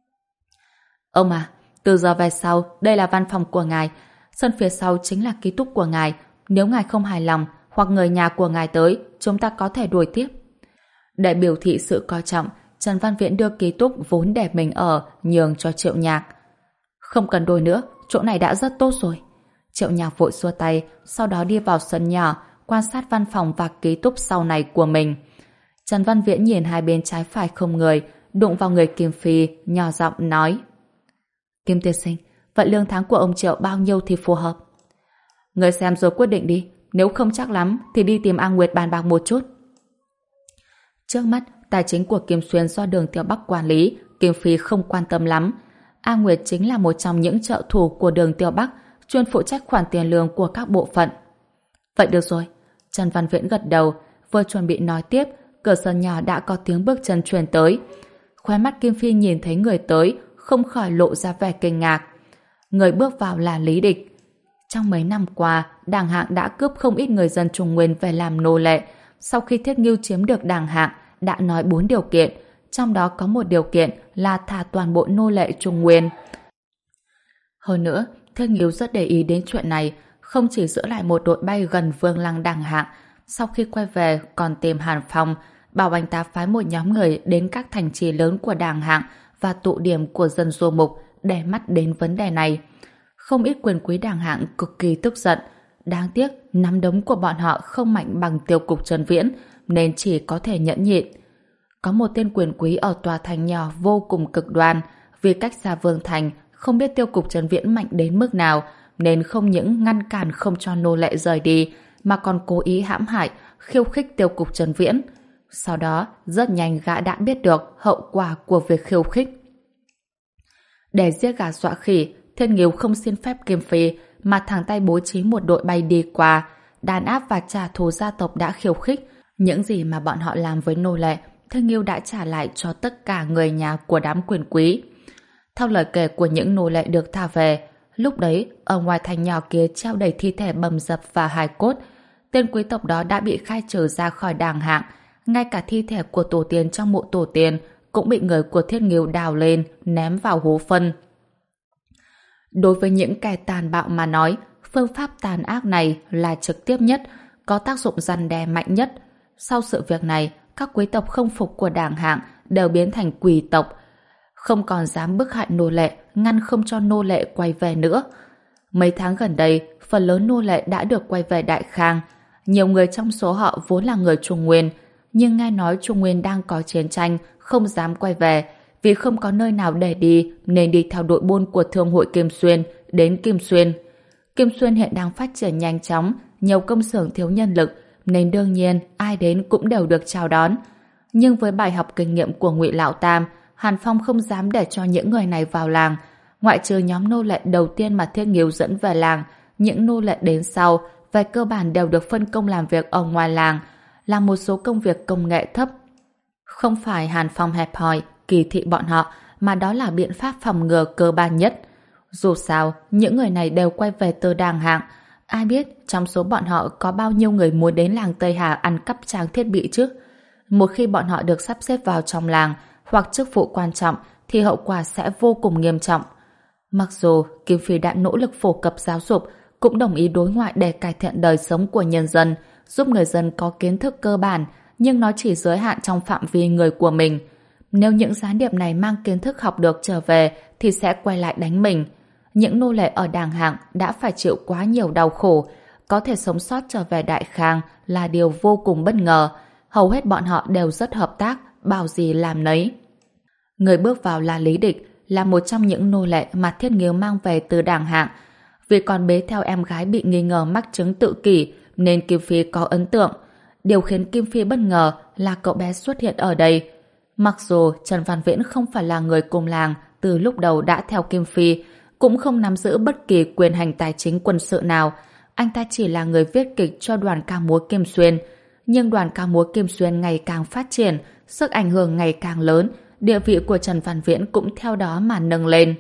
Ông à, từ giờ về sau, đây là văn phòng của ngài, sân phía sau chính là ký túc của ngài. Nếu ngài không hài lòng hoặc người nhà của ngài tới, chúng ta có thể đuổi tiếp. Để biểu thị sự coi trọng, Trần Văn Viễn đưa ký túc vốn để mình ở nhường cho Triệu Nhạc. Không cần đổi nữa, chỗ này đã rất tốt rồi. Triệu Nhạc vội xua tay, sau đó đi vào sân nhỏ, quan sát văn phòng và ký túc sau này của mình. Trần Văn Viễn nhìn hai bên trái phải không người, đụng vào người Kim Phi, nhỏ giọng nói. Kim tiên sinh, vậy lương tháng của ông Triệu bao nhiêu thì phù hợp? Người xem rồi quyết định đi, nếu không chắc lắm thì đi tìm A Nguyệt bàn bạc một chút. Trước mắt, tài chính của Kim Xuyên do Đường Tiểu Bắc quản lý, Kim Phi không quan tâm lắm. A Nguyệt chính là một trong những trợ thủ của Đường Tiểu Bắc, chuyên phụ trách khoản tiền lương của các bộ phận. Vậy được rồi. Trần Văn Viễn gật đầu, vừa chuẩn bị nói tiếp, cửa sân nhỏ đã có tiếng bước chân truyền tới. Khóe mắt Kim Phi nhìn thấy người tới, không khỏi lộ ra vẻ kinh ngạc. Người bước vào là Lý Địch. Trong mấy năm qua, Đảng Hạng đã cướp không ít người dân Trung Nguyên về làm nô lệ. Sau khi Thiết Ngưu chiếm được Đảng Hạng, đã nói bốn điều kiện, trong đó có một điều kiện là thả toàn bộ nô lệ Trung Nguyên. Hơn nữa, Thiết Ngưu rất để ý đến chuyện này, không chỉ giữ lại một đội bay gần Vương Lăng Đảng Hạng, sau khi quay về còn tìm Hàn Phong, bảo anh ta phái một nhóm người đến các thành trì lớn của Đảng Hạng và tụ điểm của dân du mục để mắt đến vấn đề này. Không ít quyền quý Đảng Hạng cực kỳ tức giận. Đáng tiếc, nắm đấm của bọn họ không mạnh bằng tiêu cục Trần Viễn, nên chỉ có thể nhẫn nhịn. Có một tên quyền quý ở tòa thành nhỏ vô cùng cực đoan, vì cách xa vương thành, không biết tiêu cục Trần Viễn mạnh đến mức nào, nên không những ngăn cản không cho nô lệ rời đi, mà còn cố ý hãm hại, khiêu khích tiêu cục Trần Viễn. Sau đó, rất nhanh gã đã biết được hậu quả của việc khiêu khích. Để giết gà dọa khỉ, Thiên Nghiêu không xin phép Kim Phi, mà thẳng tay bố trí một đội bay đi qua, đàn áp và trả thù gia tộc đã khiêu khích. Những gì mà bọn họ làm với nô lệ, Thiên Nghiêu đã trả lại cho tất cả người nhà của đám quyền quý. Theo lời kể của những nô lệ được thả về, lúc đấy, ở ngoài thành nhỏ kia treo đầy thi thể bầm dập và hài cốt. Tên quý tộc đó đã bị khai trừ ra khỏi đàng hạng, ngay cả thi thể của tổ tiên trong mộ tổ tiên cũng bị người của Thiên Nghiêu đào lên, ném vào hố phân. Đối với những kẻ tàn bạo mà nói, phương pháp tàn ác này là trực tiếp nhất, có tác dụng răn đe mạnh nhất. Sau sự việc này, các quý tộc không phục của đàng hạng đều biến thành quỳ tộc, không còn dám bức hại nô lệ, ngăn không cho nô lệ quay về nữa. Mấy tháng gần đây, phần lớn nô lệ đã được quay về Đại Khang. Nhiều người trong số họ vốn là người Trung Nguyên, nhưng nghe nói Trung Nguyên đang có chiến tranh, không dám quay về, vì không có nơi nào để đi nên đi theo đội buôn của Thương hội Kim Xuyên đến Kim Xuyên. Kim Xuyên hiện đang phát triển nhanh chóng, nhiều công xưởng thiếu nhân lực, nên đương nhiên ai đến cũng đều được chào đón. Nhưng với bài học kinh nghiệm của Ngụy Lão Tam, Hàn Phong không dám để cho những người này vào làng. Ngoại trừ nhóm nô lệ đầu tiên mà Thiên Nghiêu dẫn về làng, những nô lệ đến sau về cơ bản đều được phân công làm việc ở ngoài làng, làm một số công việc công nghệ thấp. Không phải Hàn Phong hẹp hòi, kỳ thị bọn họ, mà đó là biện pháp phòng ngừa cơ bản nhất. Dù sao, những người này đều quay về từ đàng hạng. Ai biết trong số bọn họ có bao nhiêu người muốn đến làng Tây Hà ăn cắp trang thiết bị chứ? Một khi bọn họ được sắp xếp vào trong làng hoặc chức vụ quan trọng thì hậu quả sẽ vô cùng nghiêm trọng. Mặc dù Kim Phi đã nỗ lực phổ cập giáo dục, cũng đồng ý đối ngoại để cải thiện đời sống của nhân dân, giúp người dân có kiến thức cơ bản, nhưng nó chỉ giới hạn trong phạm vi người của mình. Nếu những gián điệp này mang kiến thức học được trở về thì sẽ quay lại đánh mình. Những nô lệ ở đàng hạng đã phải chịu quá nhiều đau khổ, có thể sống sót trở về Đại Khang là điều vô cùng bất ngờ. Hầu hết bọn họ đều rất hợp tác, bảo gì làm nấy. Người bước vào là Lý Địch, là một trong những nô lệ mà Thiên Nghiêu mang về từ đàng hạng. Vì còn bế theo em gái bị nghi ngờ mắc chứng tự kỷ nên Kim Phi có ấn tượng. Điều khiến Kim Phi bất ngờ là cậu bé xuất hiện ở đây. Mặc dù Trần Văn Viễn không phải là người cùng làng từ lúc đầu đã theo Kim Phi, cũng không nắm giữ bất kỳ quyền hành tài chính quân sự nào, anh ta chỉ là người viết kịch cho đoàn ca múa Kim Xuyên. Nhưng đoàn ca múa Kim Xuyên ngày càng phát triển, sức ảnh hưởng ngày càng lớn, địa vị của Trần Văn Viễn cũng theo đó mà nâng lên.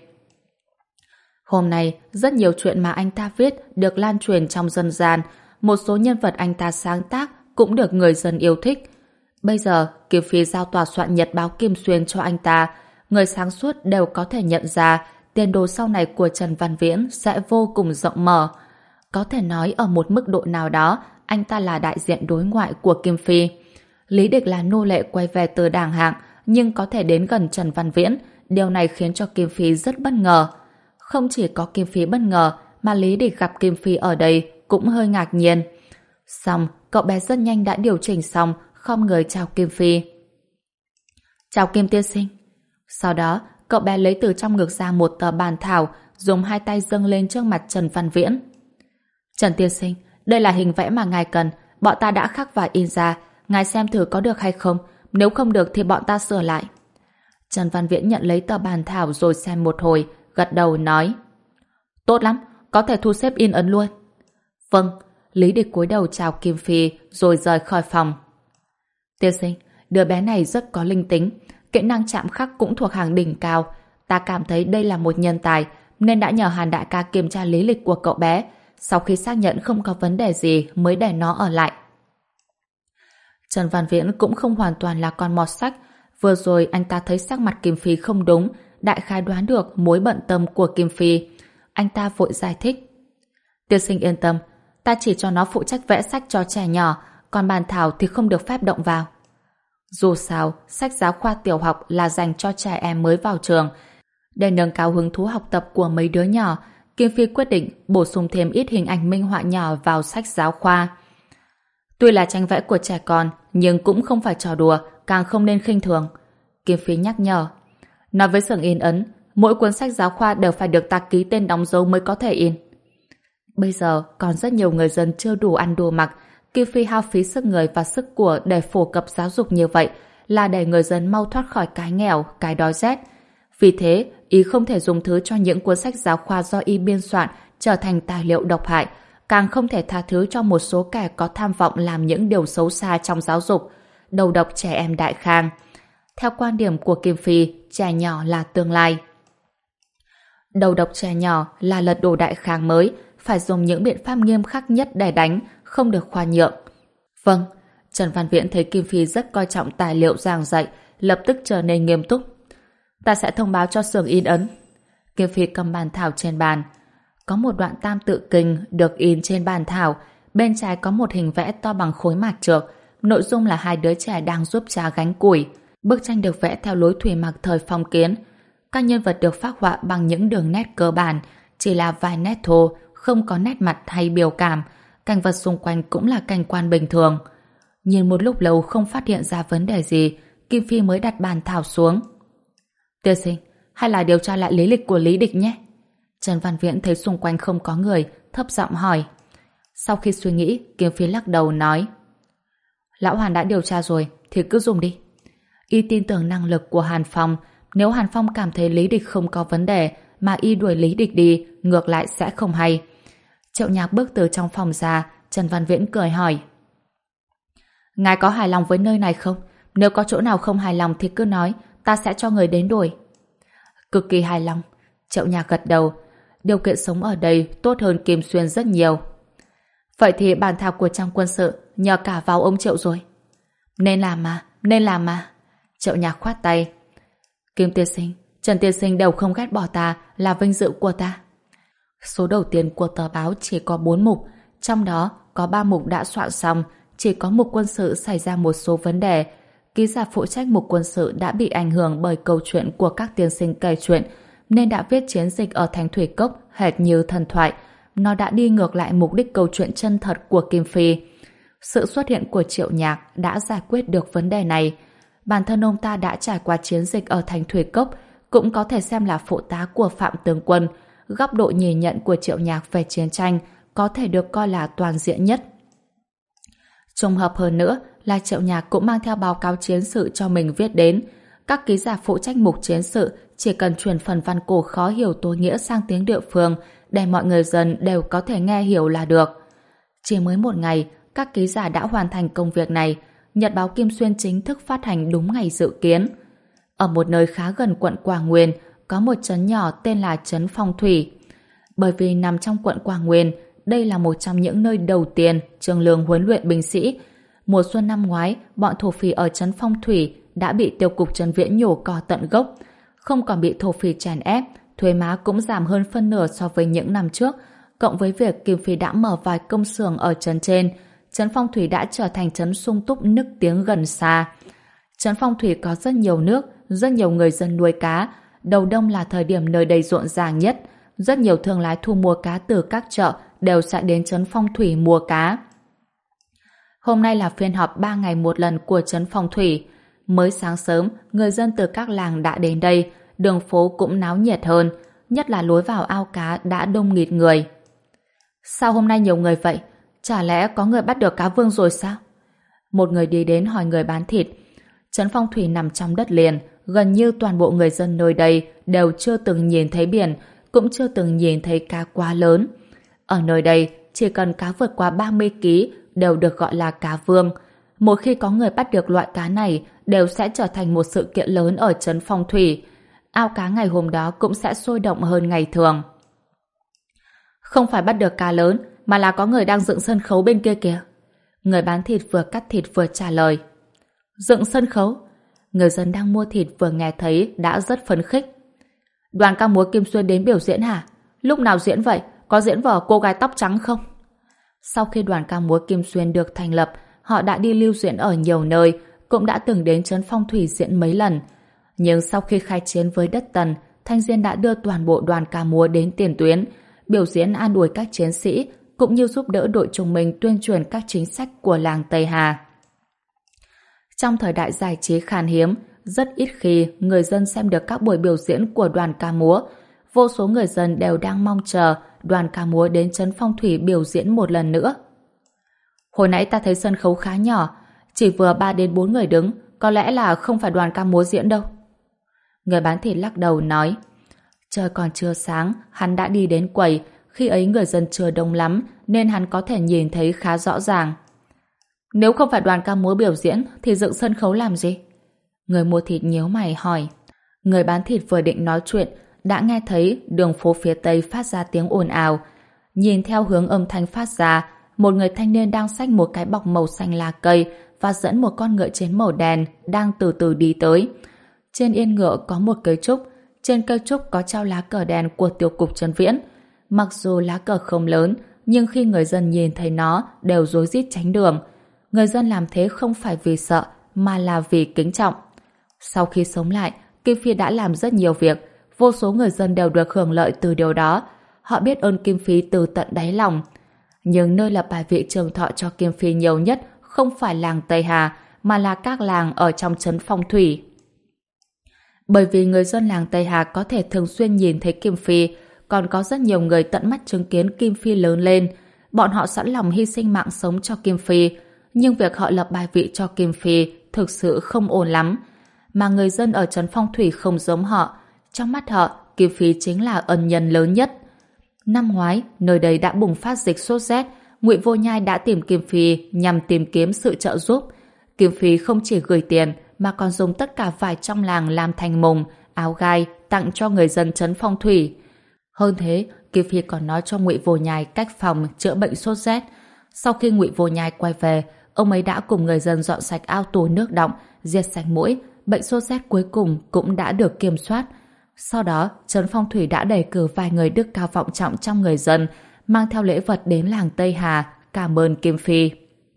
Hôm nay, rất nhiều chuyện mà anh ta viết được lan truyền trong dân gian, một số nhân vật anh ta sáng tác cũng được người dân yêu thích. Bây giờ, Kim Phi giao tòa soạn nhật báo Kim Xuyên cho anh ta, người sáng suốt đều có thể nhận ra tiền đồ sau này của Trần Văn Viễn sẽ vô cùng rộng mở. Có thể nói ở một mức độ nào đó, anh ta là đại diện đối ngoại của Kim Phi. Lý Địch là nô lệ quay về từ đàng hạng, nhưng có thể đến gần Trần Văn Viễn, điều này khiến cho Kim Phi rất bất ngờ. Không chỉ có Kim Phi bất ngờ, mà Lý Địch gặp Kim Phi ở đây cũng hơi ngạc nhiên. Xong, cậu bé rất nhanh đã điều chỉnh xong, khom người chào Kim Phi. Chào Kim tiên sinh. Sau đó, cậu bé lấy từ trong ngực ra một tờ bản thảo, dùng hai tay dâng lên trước mặt Trần Văn Viễn. Trần tiên sinh, đây là hình vẽ mà ngài cần, bọn ta đã khắc và in ra, ngài xem thử có được hay không, nếu không được thì bọn ta sửa lại. Trần Văn Viễn nhận lấy tờ bản thảo rồi xem một hồi, gật đầu nói: Tốt lắm, có thể thu xếp in ấn luôn. Vâng. Lý Địch cúi đầu chào Kim Phi rồi rời khỏi phòng. Tiên sinh, đứa bé này rất có linh tính, kỹ năng chạm khắc cũng thuộc hàng đỉnh cao. Ta cảm thấy đây là một nhân tài, nên đã nhờ Hàn đại ca kiểm tra lý lịch của cậu bé. Sau khi xác nhận không có vấn đề gì mới để nó ở lại. Trần Văn Viễn cũng không hoàn toàn là con mọt sách. Vừa rồi anh ta thấy sắc mặt Kim Phi không đúng, đại khái đoán được mối bận tâm của Kim Phi. Anh ta vội giải thích: Tiên sinh yên tâm, ta chỉ cho nó phụ trách vẽ sách cho trẻ nhỏ, còn bản thảo thì không được phép động vào. Dù sao, sách giáo khoa tiểu học là dành cho trẻ em mới vào trường. Để nâng cao hứng thú học tập của mấy đứa nhỏ, Kim Phi quyết định bổ sung thêm ít hình ảnh minh họa nhỏ vào sách giáo khoa. Tuy là tranh vẽ của trẻ con, nhưng cũng không phải trò đùa, càng không nên khinh thường. Kim Phi nhắc nhở. Nói với xưởng in ấn, mỗi cuốn sách giáo khoa đều phải được ta ký tên đóng dấu mới có thể in. Bây giờ còn rất nhiều người dân chưa đủ ăn đủ mặc. Kim Phi hao phí sức người và sức của để phổ cập giáo dục như vậy là để người dân mau thoát khỏi cái nghèo, cái đói rét. Vì thế, y không thể dùng thứ cho những cuốn sách giáo khoa do y biên soạn trở thành tài liệu độc hại, càng không thể tha thứ cho một số kẻ có tham vọng làm những điều xấu xa trong giáo dục, đầu độc trẻ em Đại Khang. Theo quan điểm của Kim Phi, trẻ nhỏ là tương lai. Đầu độc trẻ nhỏ là lật đổ Đại Khang mới, phải dùng những biện pháp nghiêm khắc nhất để đánh, không được khoan nhượng. Vâng, Trần Văn Viễn thấy Kim Phi rất coi trọng tài liệu giảng dạy, lập tức trở nên nghiêm túc. Ta sẽ thông báo cho xưởng in ấn. Kim Phi cầm bàn thảo trên bàn. Có một đoạn tam tự kinh được in trên bàn thảo, bên trái có một hình vẽ to bằng khối mạt trược, nội dung là hai đứa trẻ đang giúp cha gánh củi. Bức tranh được vẽ theo lối thủy mặc thời phong kiến. Các nhân vật được phác họa bằng những đường nét cơ bản, chỉ là vài nét thô, không có nét mặt hay biểu cảm. Cảnh vật xung quanh cũng là cảnh quan bình thường. Nhìn một lúc lâu không phát hiện ra vấn đề gì, Kim Phi mới đặt bàn thảo xuống. Tiên sinh, hay là điều tra lại lý lịch của Lý Địch nhé? Trần Văn Viễn thấy xung quanh không có người, thấp giọng hỏi. Sau khi suy nghĩ, Kim Phi lắc đầu nói. Lão Hàn đã điều tra rồi, thì cứ dùng đi. Y tin tưởng năng lực của Hàn Phong. Nếu Hàn Phong cảm thấy Lý Địch không có vấn đề mà y đuổi Lý Địch đi, ngược lại sẽ không hay. Triệu Nhạc bước từ trong phòng ra, Trần Văn Viễn cười hỏi. Ngài có hài lòng với nơi này không? Nếu có chỗ nào không hài lòng thì cứ nói, ta sẽ cho người đến đổi. Cực kỳ hài lòng. Triệu Nhạc gật đầu. Điều kiện sống ở đây tốt hơn Kim Xuyên rất nhiều. Vậy thì bản thảo của Trang quân sự nhờ cả vào ông Triệu rồi. Nên làm mà, nên làm mà. Triệu Nhạc khoát tay. Kim tiên sinh, Trần tiên sinh đều không ghét bỏ ta, là vinh dự của ta. Số đầu tiên của tờ báo chỉ có bốn mục, trong đó có ba mục đã soạn xong, chỉ có mục quân sự xảy ra một số vấn đề. Ký giả phụ trách mục quân sự đã bị ảnh hưởng bởi câu chuyện của các tiên sinh kể chuyện, nên đã viết chiến dịch ở Thành Thủy Cốc hệt như thần thoại. Nó đã đi ngược lại mục đích câu chuyện chân thật của Kim Phi. Sự xuất hiện của Triệu Nhạc đã giải quyết được vấn đề này. Bản thân ông ta đã trải qua chiến dịch ở Thành Thủy Cốc, cũng có thể xem là phụ tá của Phạm Tướng Quân. Góc độ nhìn nhận của Triệu Nhạc về chiến tranh có thể được coi là toàn diện nhất. Trùng hợp hơn nữa là Triệu Nhạc cũng mang theo báo cáo chiến sự cho mình viết đến. Các ký giả phụ trách mục chiến sự chỉ cần chuyển phần văn cổ khó hiểu tối nghĩa sang tiếng địa phương để mọi người dân đều có thể nghe hiểu là được. Chỉ mới một ngày, các ký giả đã hoàn thành công việc này. Nhật báo Kim Xuyên chính thức phát hành đúng ngày dự kiến. Ở một nơi khá gần quận Quảng Nguyên, có một trấn nhỏ tên là trấn Phong Thủy. Bởi vì nằm trong quận Quảng Nguyên, đây là một trong những nơi đầu tiên trường lương huấn luyện binh sĩ. Mùa xuân năm ngoái, bọn thổ phỉ ở trấn Phong Thủy đã bị tiêu cục Trần Viễn nhổ cỏ tận gốc. Không còn bị thổ phỉ chèn ép, thuế má cũng giảm hơn phân nửa so với những năm trước. Cộng với việc Kim Phi đã mở vài công xưởng ở trấn trên, trấn Phong Thủy đã trở thành trấn sung túc nức tiếng gần xa. Trấn Phong Thủy có rất nhiều nước, rất nhiều người dân nuôi cá. Đầu đông là thời điểm nơi đây rộn ràng nhất. Rất nhiều thương lái thu mua cá từ các chợ đều sẽ đến trấn Phong Thủy mua cá. Hôm nay là phiên họp ba ngày một lần của trấn Phong Thủy. Mới sáng sớm, người dân từ các làng đã đến đây, đường phố cũng náo nhiệt hơn, nhất là lối vào ao cá đã đông nghịt người. Sao hôm nay nhiều người vậy? Chả lẽ có người bắt được cá vương rồi sao? Một người đi đến hỏi người bán thịt. Trấn Phong Thủy nằm trong đất liền, gần như toàn bộ người dân nơi đây đều chưa từng nhìn thấy biển, cũng chưa từng nhìn thấy cá quá lớn. Ở nơi đây, chỉ cần cá vượt qua ba mươi ki lô gam đều được gọi là cá vương. Một khi có người bắt được loại cá này, đều sẽ trở thành một sự kiện lớn ở trấn Phong Thủy. Ao cá ngày hôm đó cũng sẽ sôi động hơn ngày thường. Không phải bắt được cá lớn, mà là có người đang dựng sân khấu bên kia kìa. Người bán thịt vừa cắt thịt vừa trả lời. Dựng sân khấu? Người dân đang mua thịt vừa nghe thấy đã rất phấn khích. Đoàn ca múa Kim Xuyên đến biểu diễn hả? Lúc nào diễn vậy? Có diễn vở cô gái tóc trắng không? Sau khi đoàn ca múa Kim Xuyên được thành lập, họ đã đi lưu diễn ở nhiều nơi, cũng đã từng đến trấn Phong Thủy diễn mấy lần. Nhưng sau khi khai chiến với đất Tần, Thanh Diên đã đưa toàn bộ đoàn ca múa đến tiền tuyến, biểu diễn an ủi các chiến sĩ, cũng như giúp đỡ đội chúng mình tuyên truyền các chính sách của làng Tây Hà. Trong thời đại giải trí khan hiếm, rất ít khi người dân xem được các buổi biểu diễn của đoàn ca múa. Vô số người dân đều đang mong chờ đoàn ca múa đến Trấn Phong Thủy biểu diễn một lần nữa. Hồi nãy ta thấy sân khấu khá nhỏ, chỉ vừa ba đến bốn người đứng, có lẽ là không phải đoàn ca múa diễn đâu. Người bán thịt lắc đầu nói, trời còn chưa sáng, hắn đã đi đến quầy, khi ấy người dân chưa đông lắm nên hắn có thể nhìn thấy khá rõ ràng. Nếu không phải đoàn ca múa biểu diễn thì dựng sân khấu làm gì? Người mua thịt nhíu mày hỏi. Người bán thịt vừa định nói chuyện đã nghe thấy đường phố phía tây phát ra tiếng ồn ào. Nhìn theo hướng âm thanh phát ra, một người thanh niên đang xách một cái bọc màu xanh lá cây và dẫn một con ngựa chiến màu đen đang từ từ đi tới. Trên yên ngựa có một cây trúc, trên cây trúc có treo lá cờ đen của Tiêu cục Trấn Viễn. Mặc dù lá cờ không lớn, nhưng khi người dân nhìn thấy nó đều rối rít tránh đường. Người dân làm thế không phải vì sợ, mà là vì kính trọng. Sau khi sống lại, Kim Phi đã làm rất nhiều việc, vô số người dân đều được hưởng lợi từ điều đó. Họ biết ơn Kim Phi từ tận đáy lòng. Nhưng nơi lập bài vị trường thọ cho Kim Phi nhiều nhất không phải làng Tây Hà, mà là các làng ở trong trấn Phong Thủy. Bởi vì người dân làng Tây Hà có thể thường xuyên nhìn thấy Kim Phi, còn có rất nhiều người tận mắt chứng kiến Kim Phi lớn lên. Bọn họ sẵn lòng hy sinh mạng sống cho Kim Phi, nhưng việc họ lập bài vị cho Kim Phi thực sự không ổn lắm. Mà người dân ở trấn Phong Thủy không giống họ. Trong mắt họ, Kim Phi chính là ân nhân lớn nhất. Năm ngoái, nơi đây đã bùng phát dịch sốt rét. Ngụy Vô Nhai đã tìm Kim Phi nhằm tìm kiếm sự trợ giúp. Kim Phi không chỉ gửi tiền mà còn dùng tất cả vải trong làng làm thành mùng, áo gai tặng cho người dân trấn Phong Thủy. Hơn thế, Kim Phi còn nói cho Ngụy Vô Nhai cách phòng chữa bệnh sốt rét. Sau khi Ngụy Vô Nhai quay về, ông ấy đã cùng người dân dọn sạch ao tù nước đọng, diệt sạch muỗi, bệnh sốt rét cuối cùng cũng đã được kiểm soát. Sau đó, trấn Phong Thủy đã đề cử vài người đức cao vọng trọng trong người dân, mang theo lễ vật đến làng Tây Hà, cảm ơn Kim Phi.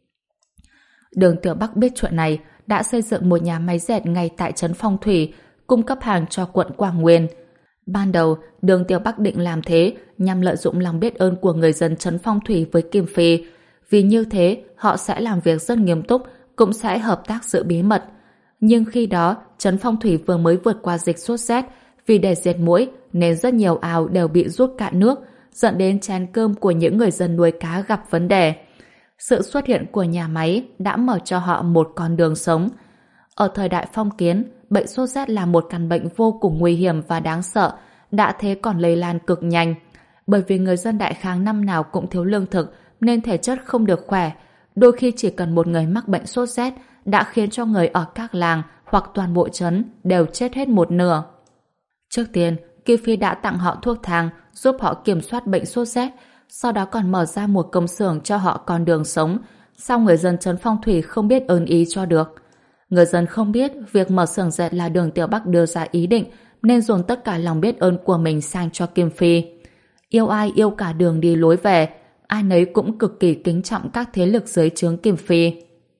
Đường Tiểu Bắc biết chuyện này, đã xây dựng một nhà máy dệt ngay tại trấn Phong Thủy, cung cấp hàng cho quận Quảng Nguyên. Ban đầu, Đường Tiểu Bắc định làm thế nhằm lợi dụng lòng biết ơn của người dân trấn Phong Thủy với Kim Phi. Vì như thế, họ sẽ làm việc rất nghiêm túc, cũng sẽ hợp tác giữ bí mật. Nhưng khi đó, trấn Phong Thủy vừa mới vượt qua dịch sốt rét, vì để diệt muỗi nên rất nhiều ao đều bị rút cạn nước, dẫn đến chén cơm của những người dân nuôi cá gặp vấn đề. Sự xuất hiện của nhà máy đã mở cho họ một con đường sống. Ở thời đại phong kiến, bệnh sốt rét là một căn bệnh vô cùng nguy hiểm và đáng sợ, đã thế còn lây lan cực nhanh. Bởi vì người dân Đại Kháng năm nào cũng thiếu lương thực nên thể chất không được khỏe, đôi khi chỉ cần một người mắc bệnh sốt rét đã khiến cho người ở các làng hoặc toàn bộ trấn đều chết hết một nửa. Trước tiên, Kim Phi đã tặng họ thuốc thang giúp họ kiểm soát bệnh sốt rét, sau đó còn mở ra một công xưởng cho họ con đường sống. Sao người dân trấn Phong Thủy không biết ơn ý cho được? Người dân không biết việc mở xưởng dệt là Đường Tiểu Bắc đưa ra ý định, nên dồn tất cả lòng biết ơn của mình sang cho Kim Phi. Yêu ai yêu cả đường đi lối về, ai nấy cũng cực kỳ kính trọng các thế lực dưới trướng Kim Phi.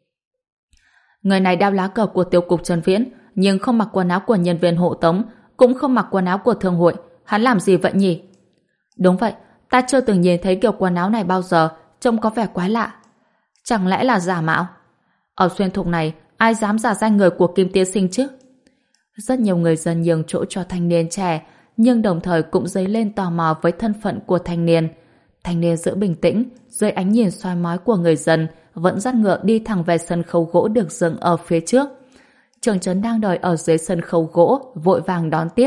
Người này đeo lá cờ của Tiêu cục Trấn Viễn, nhưng không mặc quần áo của nhân viên hộ tống, cũng không mặc quần áo của thương hội. Hắn làm gì vậy nhỉ? Đúng vậy, ta chưa từng nhìn thấy kiểu quần áo này bao giờ, trông có vẻ quái lạ. Chẳng lẽ là giả mạo? Ở xuyên thục này, ai dám giả danh người của Kim tiên sinh chứ? Rất nhiều người dân nhường chỗ cho thanh niên trẻ, nhưng đồng thời cũng dấy lên tò mò với thân phận của thanh niên. Thanh niên giữ bình tĩnh, dưới ánh nhìn soi mói của người dân, vẫn dắt ngựa đi thẳng về sân khấu gỗ được dựng ở phía trước. Trưởng trấn đang đợi ở dưới sân khấu gỗ, vội vàng đón tiếp.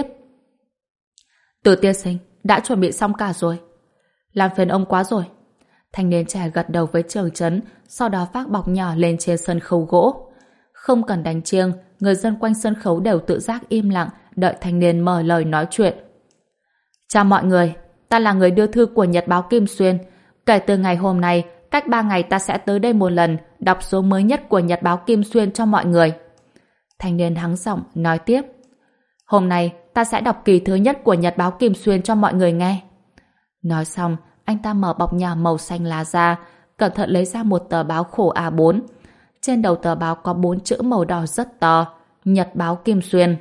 Từ tiên sinh, đã chuẩn bị xong cả rồi. Làm phiền ông quá rồi. Thanh niên trẻ gật đầu với trưởng trấn, sau đó vác bọc nhỏ lên trên sân khấu gỗ. Không cần đánh chiêng, người dân quanh sân khấu đều tự giác im lặng, đợi thanh niên mở lời nói chuyện. Chào mọi người, ta là người đưa thư của Nhật báo Kim Xuyên. Kể từ ngày hôm nay, cách ba ngày ta sẽ tới đây một lần, đọc số mới nhất của Nhật báo Kim Xuyên cho mọi người. Thanh niên hắng giọng nói tiếp. Hôm nay, ta sẽ đọc kỳ thứ nhất của Nhật báo Kim Xuyên cho mọi người nghe. Nói xong, anh ta mở bọc nhỏ màu xanh lá ra, cẩn thận lấy ra một tờ báo khổ A bốn. Trên đầu tờ báo có bốn chữ màu đỏ rất to, Nhật báo Kim Xuyên.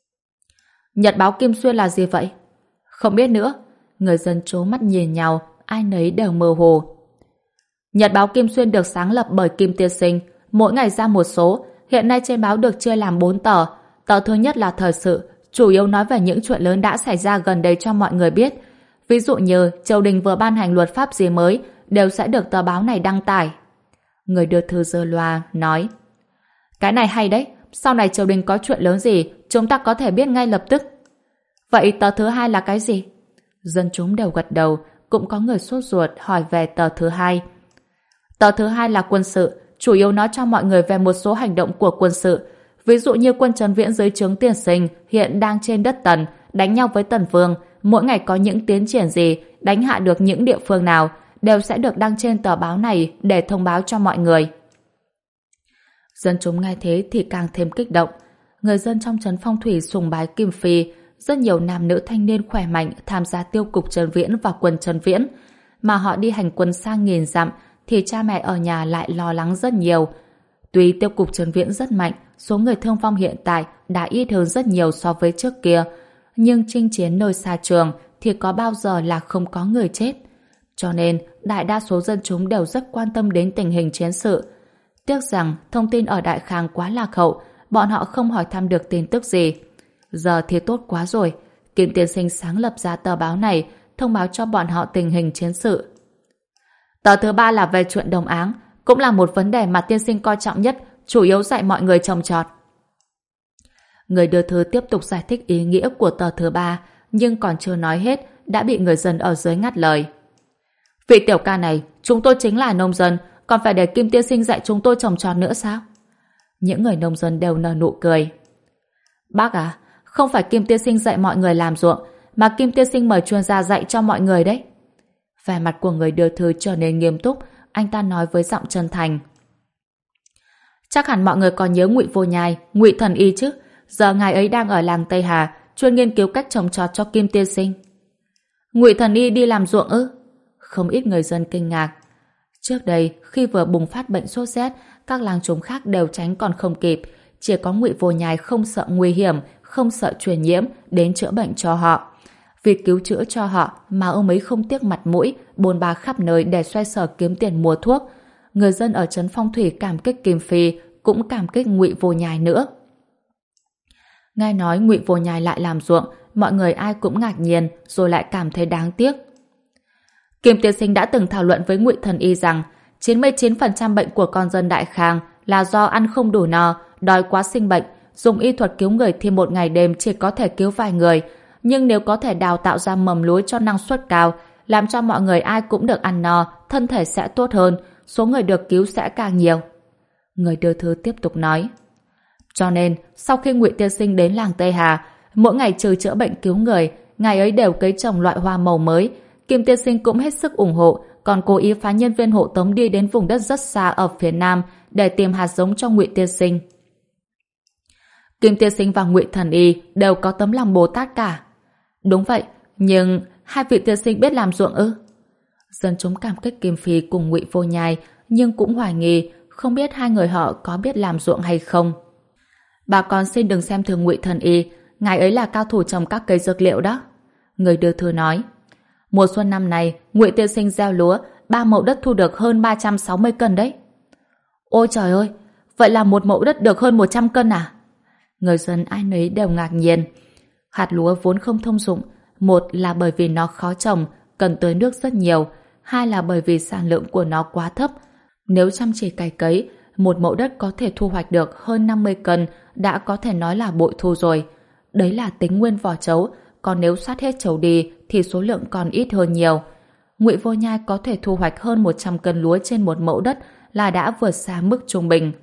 Nhật báo Kim Xuyên là gì vậy? Không biết nữa. Người dân trố mắt nhìn nhau, ai nấy đều mơ hồ. Nhật báo Kim Xuyên được sáng lập bởi Kim Tiên Sinh, mỗi ngày ra một số, hiện nay trên báo được chia làm bốn tờ. Tờ thứ nhất là thời sự, chủ yếu nói về những chuyện lớn đã xảy ra gần đây cho mọi người biết. Ví dụ như triều đình vừa ban hành luật pháp gì mới, đều sẽ được tờ báo này đăng tải. Người đưa thư giơ loa nói: cái này hay đấy, sau này triều đình có chuyện lớn gì, chúng ta có thể biết ngay lập tức. Vậy tờ thứ hai là cái gì? Dân chúng đều gật đầu, cũng có người sốt ruột hỏi về tờ thứ hai. Tờ thứ hai là quân sự, chủ yếu nói cho mọi người về một số hành động của quân sự. Ví dụ như quân Trấn Viễn dưới trướng Tiên Sinh hiện đang trên đất Tần, đánh nhau với Tần Vương, mỗi ngày có những tiến triển gì, đánh hạ được những địa phương nào, đều sẽ được đăng trên tờ báo này để thông báo cho mọi người. Dân chúng nghe thế thì càng thêm kích động. Người dân trong trấn Phong Thủy sùng bái Kim Phi, rất nhiều nam nữ thanh niên khỏe mạnh tham gia tiêu cục Trấn Viễn và quân Trấn Viễn. Mà họ đi hành quân xa nghìn dặm thì cha mẹ ở nhà lại lo lắng rất nhiều. Tuy tiêu cục Trấn Viễn rất mạnh, số người thương vong hiện tại đã ít hơn rất nhiều so với trước kia, nhưng chinh chiến nơi xa trường thì có bao giờ là không có người chết. Cho nên, đại đa số dân chúng đều rất quan tâm đến tình hình chiến sự. Tiếc rằng thông tin ở Đại Khang quá lạc hậu, bọn họ không hỏi thăm được tin tức gì. Giờ thì tốt quá rồi, Kim Tiên Sinh sáng lập ra tờ báo này, thông báo cho bọn họ tình hình chiến sự. Tờ thứ ba là về chuyện đồng áng, cũng là một vấn đề mà tiên sinh coi trọng nhất, chủ yếu dạy mọi người trồng trọt. Người đưa thư tiếp tục giải thích ý nghĩa của tờ thứ ba, nhưng còn chưa nói hết, đã bị người dân ở dưới ngắt lời. Vị tiểu ca này, chúng tôi chính là nông dân, còn phải để Kim Tiên Sinh dạy chúng tôi trồng trọt nữa sao? Những người nông dân đều nở nụ cười. Bác à, không phải Kim Tiên Sinh dạy mọi người làm ruộng, mà Kim Tiên Sinh mời chuyên gia dạy cho mọi người đấy. Vẻ mặt của người đưa thư trở nên nghiêm túc, anh ta nói với giọng chân thành. Chắc hẳn mọi người còn nhớ Ngụy Vô Nhai, Ngụy Thần Y chứ? Giờ ngài ấy đang ở làng Tây Hà, chuyên nghiên cứu cách trồng trọt cho Kim Tiên Sinh. Ngụy Thần Y đi làm ruộng ư? Không ít người dân kinh ngạc. Trước đây, khi vừa bùng phát bệnh sốt rét, các làng chúng khác đều tránh còn không kịp. Chỉ có Ngụy Vô Nhai không sợ nguy hiểm, không sợ truyền nhiễm, đến chữa bệnh cho họ. Vì cứu chữa cho họ mà ông ấy không tiếc mặt mũi, bôn ba khắp nơi để xoay sở kiếm tiền mua thuốc. Người dân ở trấn Phong Thủy cảm kích Kim Phi, cũng cảm kích Ngụy Vô Nhai nữa. Nghe nói Ngụy Vô Nhai lại làm ruộng, mọi người ai cũng ngạc nhiên, rồi lại cảm thấy đáng tiếc. Kim Tiên Sinh đã từng thảo luận với Ngụy Thần Y rằng chín mươi chín phần trăm bệnh của con dân Đại Khang là do ăn không đủ no, đói quá sinh bệnh, dùng y thuật cứu người thì một ngày đêm chỉ có thể cứu vài người, nhưng nếu có thể đào tạo ra mầm lúa cho năng suất cao, làm cho mọi người ai cũng được ăn no, thân thể sẽ tốt hơn, số người được cứu sẽ càng nhiều. Người đưa thư tiếp tục nói. Cho nên, sau khi Ngụy Tiên Sinh đến làng Tây Hà, mỗi ngày trừ chữa bệnh cứu người, ngài ấy đều cấy trồng loại hoa màu mới. Kim Tiên Sinh cũng hết sức ủng hộ, còn cố ý phái nhân viên hộ tống đi đến vùng đất rất xa ở phía Nam để tìm hạt giống cho Ngụy Tiên Sinh. Kim Tiên Sinh và Ngụy Thần Y đều có tấm lòng Bồ Tát cả. Đúng vậy, nhưng hai vị tiên sinh biết làm ruộng ư? Dân chúng cảm kích Kim Phi cùng Ngụy Vô Nhai, nhưng cũng hoài nghi, không biết hai người họ có biết làm ruộng hay không. Bà con xin đừng xem thường Ngụy Thần Y, ngài ấy là cao thủ trồng các cây dược liệu đó. Người đưa thư nói. Mùa xuân năm nay, Ngụy Tiên Sinh gieo lúa, ba mẫu đất thu được hơn ba trăm sáu mươi cân đấy. Ôi trời ơi, vậy là một mẫu đất được hơn một trăm cân à? Người dân ai nấy đều ngạc nhiên. Hạt lúa vốn không thông dụng, một là bởi vì nó khó trồng, cần tưới nước rất nhiều, hai là bởi vì sản lượng của nó quá thấp. Nếu chăm chỉ cày cấy, một mẫu đất có thể thu hoạch được hơn năm mươi cân, đã có thể nói là bội thu rồi. Đấy là tính nguyên vỏ trấu, còn nếu sát hết trấu đi thì số lượng còn ít hơn nhiều. Ngụy Vô Nhai có thể thu hoạch hơn một trăm cân lúa trên một mẫu đất là đã vượt xa mức trung bình.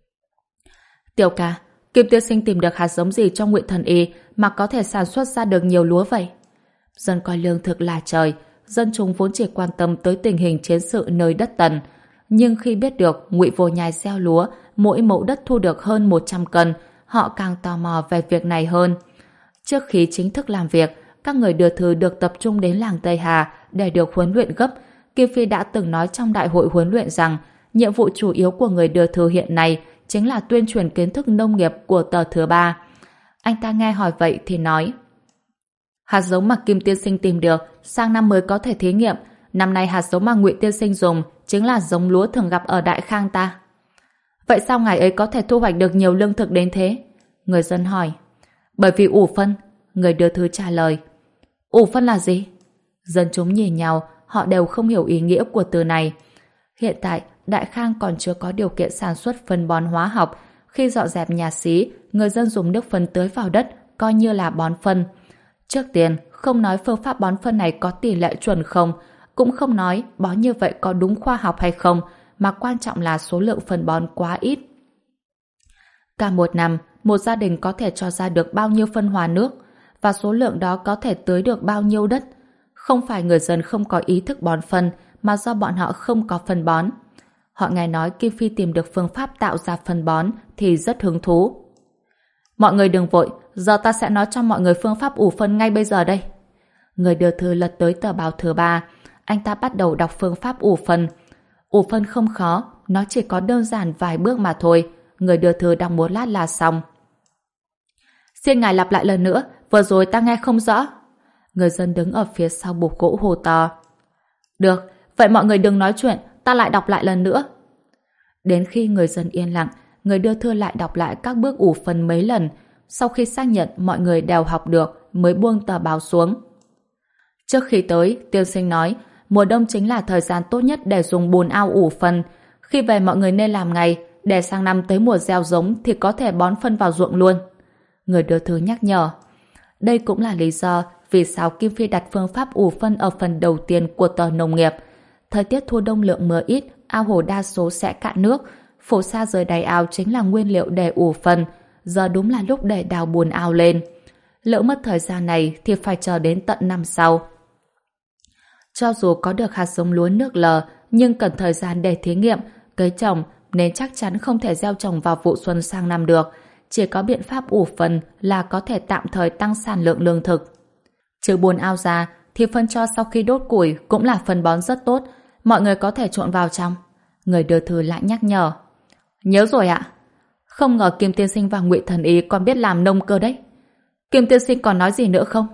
Tiểu ca, Kim Tiên Sinh tìm được hạt giống gì cho Ngụy Thần Y mà có thể sản xuất ra được nhiều lúa vậy? Dân coi lương thực là trời, dân chúng vốn chỉ quan tâm tới tình hình chiến sự nơi đất Tần. Nhưng khi biết được Ngụy Vô Nhai gieo lúa, mỗi mẫu đất thu được hơn một trăm cân, họ càng tò mò về việc này hơn. Trước khi chính thức làm việc, các người đưa thư được tập trung đến làng Tây Hà để được huấn luyện gấp. Kim Phi đã từng nói trong đại hội huấn luyện rằng nhiệm vụ chủ yếu của người đưa thư hiện nay chính là tuyên truyền kiến thức nông nghiệp của tờ thứ ba. Anh ta nghe hỏi vậy thì nói: hạt giống mà Kim Tiên Sinh tìm được sang năm mới có thể thí nghiệm, năm nay hạt giống mà Ngụy tiên sinh dùng chính là giống lúa thường gặp ở Đại Khang ta. Vậy sao ngài ấy có thể thu hoạch được nhiều lương thực đến thế? Người dân hỏi. Bởi vì ủ phân, người đưa thư trả lời. Ủ phân là gì? Dân chúng nhìn nhau, họ đều không hiểu ý nghĩa của từ này. Hiện tại, Đại Khang còn chưa có điều kiện sản xuất phân bón hóa học. Khi dọn dẹp nhà xí, người dân dùng nước phân tưới vào đất, coi như là bón phân. Trước tiên, không nói phương pháp bón phân này có tỷ lệ chuẩn không, cũng không nói bón như vậy có đúng khoa học hay không, mà quan trọng là số lượng phân bón quá ít. Cả một năm, một gia đình có thể cho ra được bao nhiêu phân hòa nước, và số lượng đó có thể tưới được bao nhiêu đất. Không phải người dân không có ý thức bón phân, mà do bọn họ không có phân bón. Họ nghe nói Kim Phi tìm được phương pháp tạo ra phân bón thì rất hứng thú. Mọi người đừng vội, giờ ta sẽ nói cho mọi người phương pháp ủ phân ngay bây giờ đây. Người đưa thư lật tới tờ báo thứ ba, anh ta bắt đầu đọc phương pháp ủ phân. Ủ phân không khó, nó chỉ có đơn giản vài bước mà thôi. Người đưa thư đọc một lát là xong. Xin ngài lặp lại lần nữa, vừa rồi ta nghe không rõ. Người dân đứng ở phía sau bục gỗ hô to. Được, vậy mọi người đừng nói chuyện, ta lại đọc lại lần nữa. Đến khi người dân yên lặng, người đưa thư lại đọc lại các bước ủ phân mấy lần. Sau khi xác nhận mọi người đều học được, mới buông tờ báo xuống. Trước khi tới, tiên sinh nói, mùa đông chính là thời gian tốt nhất để dùng bùn ao ủ phân. Khi về mọi người nên làm ngay, để sang năm tới mùa gieo giống thì có thể bón phân vào ruộng luôn. Người đưa thư nhắc nhở. Đây cũng là lý do vì sao Kim Phi đặt phương pháp ủ phân ở phần đầu tiên của tờ nông nghiệp. Thời tiết thu đông lượng mưa ít, ao hồ đa số sẽ cạn nước. Phổ sa dưới đáy ao chính là nguyên liệu để ủ phân. Giờ đúng là lúc để đào bùn ao lên. Lỡ mất thời gian này thì phải chờ đến tận năm sau. Cho dù có được hạt giống lúa nước lờ, nhưng cần thời gian để thí nghiệm, cấy trồng, nên chắc chắn không thể gieo trồng vào vụ xuân sang năm được. Chỉ có biện pháp ủ phân là có thể tạm thời tăng sản lượng lương thực. Trừ bùn ao ra, thì phân cho sau khi đốt củi cũng là phân bón rất tốt. Mọi người có thể trộn vào trong. Người đưa thư lại nhắc nhở. Nhớ rồi ạ. Không ngờ Kim tiên sinh và Ngụy thần ý còn biết làm nông cơ đấy. Kim tiên sinh còn nói gì nữa không?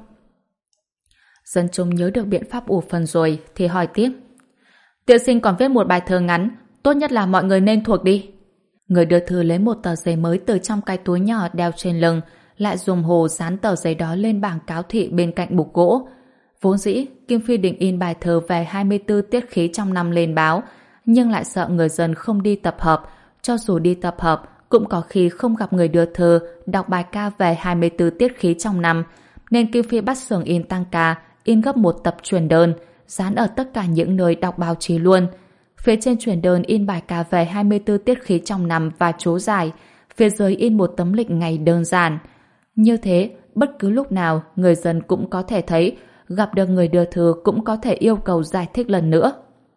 Dân chúng nhớ được biện pháp ủ phân rồi thì hỏi tiếp. Tiên sinh còn viết một bài thơ ngắn, tốt nhất là mọi người nên thuộc đi. Người đưa thư lấy một tờ giấy mới từ trong cái túi nhỏ đeo trên lưng, lại dùng hồ dán tờ giấy đó lên bảng cáo thị bên cạnh bục gỗ. Vốn dĩ, Kim Phi định in bài thơ về hai mươi tư tiết khí trong năm lên báo, nhưng lại sợ người dân không đi tập hợp. Cho dù đi tập hợp, cũng có khi không gặp người đưa thư đọc bài ca về hai mươi tư tiết khí trong năm, nên Kim Phi bắt xưởng in tăng ca, in gấp một tập truyền đơn, dán ở tất cả những nơi đọc báo chí luôn. Phía trên truyền đơn in bài ca về hai mươi tư tiết khí trong năm và chú giải, phía dưới in một tấm lịch ngày đơn giản. Như thế, bất cứ lúc nào người dân cũng có thể thấy, gặp được người đưa thư cũng có thể yêu cầu giải thích lần nữa.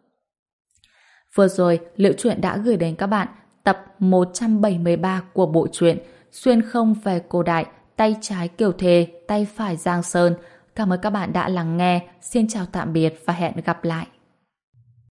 Vừa rồi, Liễu Chuyện đã gửi đến các bạn tập một trăm bảy mươi ba của bộ truyện Xuyên không về cổ đại, tay trái Kiều Thề, tay phải Giang Sơn. Cảm ơn các bạn đã lắng nghe. Xin chào tạm biệt và hẹn gặp lại.